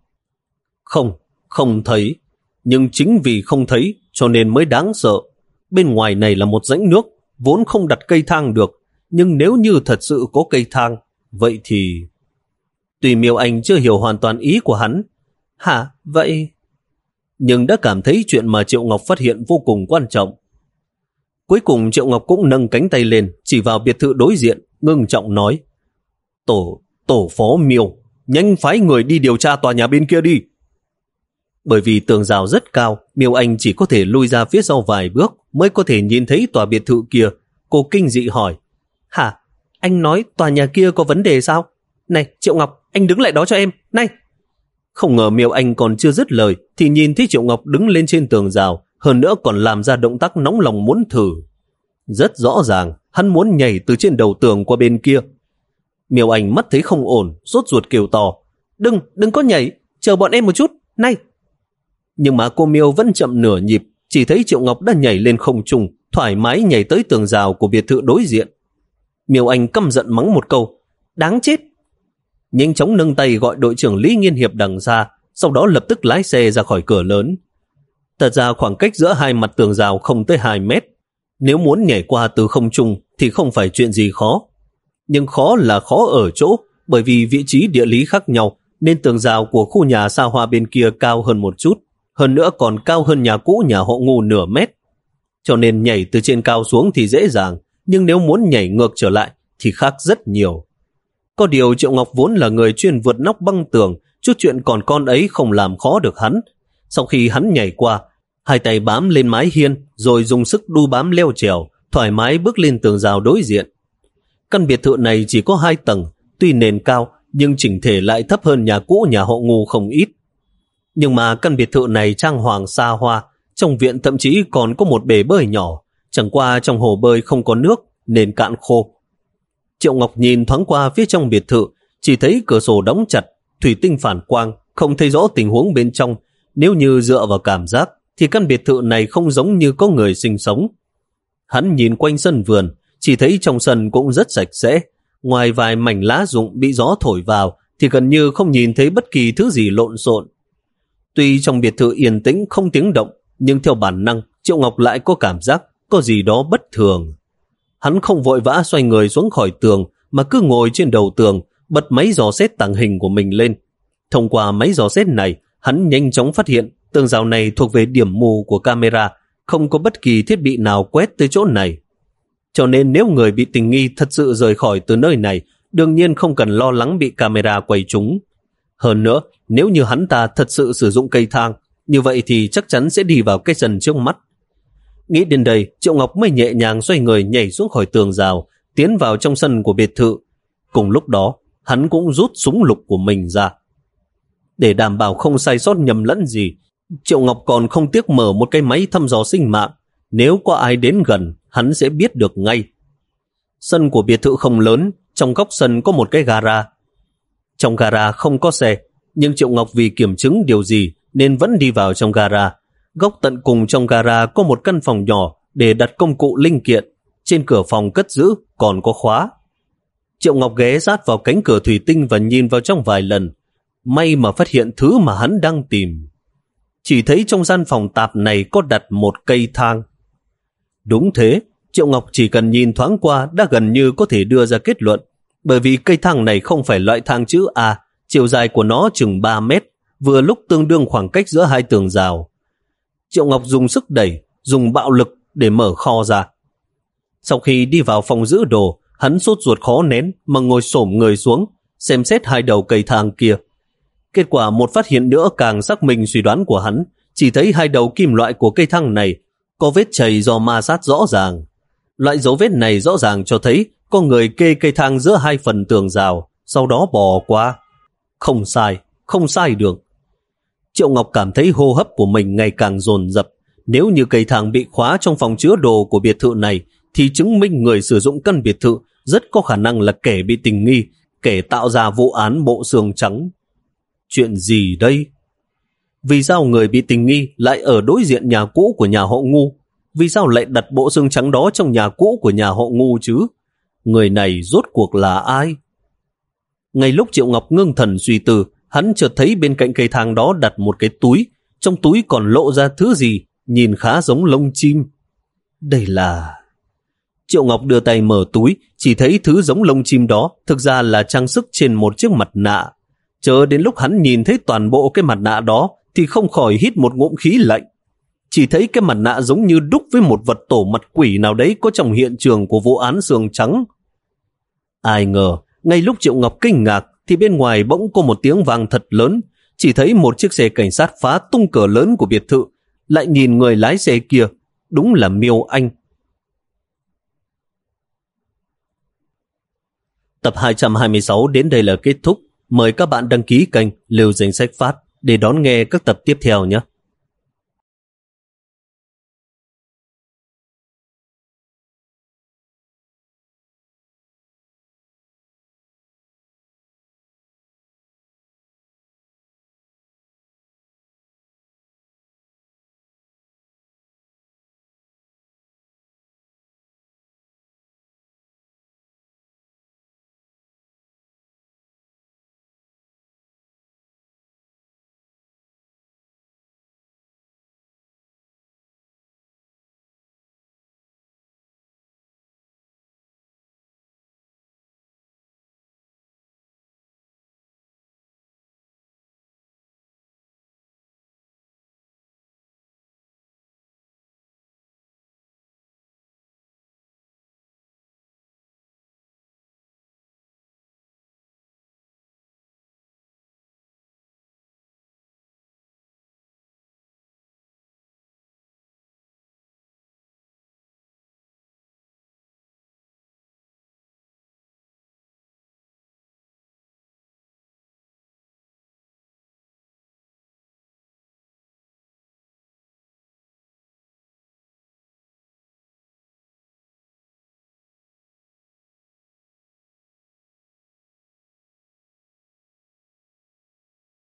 Không, không thấy. Nhưng chính vì không thấy cho nên mới đáng sợ. Bên ngoài này là một rãnh nước, vốn không đặt cây thang được. Nhưng nếu như thật sự có cây thang, vậy thì... Tuy Miêu Anh chưa hiểu hoàn toàn ý của hắn. Hả? Vậy... Nhưng đã cảm thấy chuyện mà Triệu Ngọc phát hiện vô cùng quan trọng. Cuối cùng Triệu Ngọc cũng nâng cánh tay lên, chỉ vào biệt thự đối diện, ngưng trọng nói: Tổ, tổ phó Miêu, nhanh phái người đi điều tra tòa nhà bên kia đi. Bởi vì tường rào rất cao, Miêu Anh chỉ có thể lui ra phía sau vài bước mới có thể nhìn thấy tòa biệt thự kia. Cô kinh dị hỏi: Hả? Anh nói tòa nhà kia có vấn đề sao? Này, Triệu Ngọc, anh đứng lại đó cho em, này! Không ngờ Miêu Anh còn chưa dứt lời thì nhìn thấy Triệu Ngọc đứng lên trên tường rào, hơn nữa còn làm ra động tác nóng lòng muốn thử. Rất rõ ràng, hắn muốn nhảy từ trên đầu tường qua bên kia. Miêu Anh mắt thấy không ổn, sốt ruột kêu to: Đừng, đừng có nhảy, chờ bọn em một chút, này! Nhưng mà cô Miêu vẫn chậm nửa nhịp, chỉ thấy Triệu Ngọc đã nhảy lên không trung, thoải mái nhảy tới tường rào của biệt thự đối diện. Miêu Anh căm giận mắng một câu: Đáng chết! Nhanh chóng nâng tay gọi đội trưởng Lý Nghiên Hiệp đằng xa, sau đó lập tức lái xe ra khỏi cửa lớn. Thật ra khoảng cách giữa hai mặt tường rào không tới hai mét. Nếu muốn nhảy qua từ không trung thì không phải chuyện gì khó. Nhưng khó là khó ở chỗ, bởi vì vị trí địa lý khác nhau nên tường rào của khu nhà xa hoa bên kia cao hơn một chút, hơn nữa còn cao hơn nhà cũ nhà họ Ngu nửa mét. Cho nên nhảy từ trên cao xuống thì dễ dàng, nhưng nếu muốn nhảy ngược trở lại thì khác rất nhiều. Có điều Triệu Ngọc vốn là người chuyên vượt nóc băng tường, chút chuyện còn con ấy không làm khó được hắn. Sau khi hắn nhảy qua, hai tay bám lên mái hiên rồi dùng sức đu bám leo trèo, thoải mái bước lên tường rào đối diện. Căn biệt thự này chỉ có hai tầng, tuy nền cao nhưng chỉnh thể lại thấp hơn nhà cũ nhà họ Ngu không ít. Nhưng mà căn biệt thự này trang hoàng xa hoa, trong viện thậm chí còn có một bể bơi nhỏ, chẳng qua trong hồ bơi không có nước nên cạn khô. Triệu Ngọc nhìn thoáng qua phía trong biệt thự, chỉ thấy cửa sổ đóng chặt, thủy tinh phản quang, không thấy rõ tình huống bên trong. Nếu như dựa vào cảm giác thì căn biệt thự này không giống như có người sinh sống. Hắn nhìn quanh sân vườn, chỉ thấy trong sân cũng rất sạch sẽ, ngoài vài mảnh lá rụng bị gió thổi vào thì gần như không nhìn thấy bất kỳ thứ gì lộn xộn. Tuy trong biệt thự yên tĩnh không tiếng động, nhưng theo bản năng Triệu Ngọc lại có cảm giác có gì đó bất thường. Hắn không vội vã xoay người xuống khỏi tường mà cứ ngồi trên đầu tường, bật máy dò xét tàng hình của mình lên. Thông qua máy dò xét này, hắn nhanh chóng phát hiện tường rào này thuộc về điểm mù của camera, không có bất kỳ thiết bị nào quét tới chỗ này. Cho nên nếu người bị tình nghi thật sự rời khỏi từ nơi này, đương nhiên không cần lo lắng bị camera quay trúng. Hơn nữa, nếu như hắn ta thật sự sử dụng cây thang, như vậy thì chắc chắn sẽ đi vào cái sân trước mắt. Nghĩ đến đây, Triệu Ngọc mới nhẹ nhàng xoay người nhảy xuống khỏi tường rào, tiến vào trong sân của biệt thự. Cùng lúc đó, hắn cũng rút súng lục của mình ra. Để đảm bảo không sai sót nhầm lẫn gì, Triệu Ngọc còn không tiếc mở một cái máy thăm dò sinh mạng. Nếu có ai đến gần, hắn sẽ biết được ngay. Sân của biệt thự không lớn, trong góc sân có một cái gara. Trong gara không có xe, nhưng Triệu Ngọc vì kiểm chứng điều gì nên vẫn đi vào trong gara. Góc tận cùng trong gara có một căn phòng nhỏ để đặt công cụ linh kiện. Trên cửa phòng cất giữ còn có khóa. Triệu Ngọc ghé sát vào cánh cửa thủy tinh và nhìn vào trong vài lần. May mà phát hiện thứ mà hắn đang tìm. Chỉ thấy trong gian phòng tạp này có đặt một cây thang. Đúng thế, Triệu Ngọc chỉ cần nhìn thoáng qua đã gần như có thể đưa ra kết luận, bởi vì cây thang này không phải loại thang chữ A, chiều dài của nó chừng ba mét, vừa lúc tương đương khoảng cách giữa hai tường rào. Triệu Ngọc dùng sức đẩy, dùng bạo lực để mở kho ra. Sau khi đi vào phòng giữ đồ, hắn sốt ruột khó nén mà ngồi xổm người xuống, xem xét hai đầu cây thang kia. Kết quả một phát hiện nữa càng xác minh suy đoán của hắn, chỉ thấy hai đầu kim loại của cây thang này có vết chày do ma sát rõ ràng. Loại dấu vết này rõ ràng cho thấy có người kê cây thang giữa hai phần tường rào, sau đó bò qua. Không sai, không sai được. Triệu Ngọc cảm thấy hô hấp của mình ngày càng dồn dập. Nếu như cây thang bị khóa trong phòng chứa đồ của biệt thự này, thì chứng minh người sử dụng căn biệt thự rất có khả năng là kẻ bị tình nghi, kẻ tạo ra vụ án bộ xương trắng. Chuyện gì đây? Vì sao người bị tình nghi lại ở đối diện nhà cũ của nhà họ Ngu? Vì sao lại đặt bộ xương trắng đó trong nhà cũ của nhà họ Ngu chứ? Người này rốt cuộc là ai? Ngay lúc Triệu Ngọc ngưng thần suy tư, hắn chợt thấy bên cạnh cây thang đó đặt một cái túi. Trong túi còn lộ ra thứ gì, nhìn khá giống lông chim. Đây là... Triệu Ngọc đưa tay mở túi, chỉ thấy thứ giống lông chim đó thực ra là trang sức trên một chiếc mặt nạ. Chờ đến lúc hắn nhìn thấy toàn bộ cái mặt nạ đó thì không khỏi hít một ngụm khí lạnh. Chỉ thấy cái mặt nạ giống như đúc với một vật tổ mặt quỷ nào đấy có trong hiện trường của vụ án xương trắng. Ai ngờ, ngay lúc Triệu Ngọc kinh ngạc thì bên ngoài bỗng có một tiếng vang thật lớn. Chỉ thấy một chiếc xe cảnh sát phá tung cửa lớn của biệt thự. Lại nhìn người lái xe kia, đúng là Miêu Anh. Tập hai trăm hai mươi sáu đến đây là kết thúc. Mời các bạn đăng ký kênh Lưu Danh Sách Phát để đón nghe các tập tiếp theo nhé.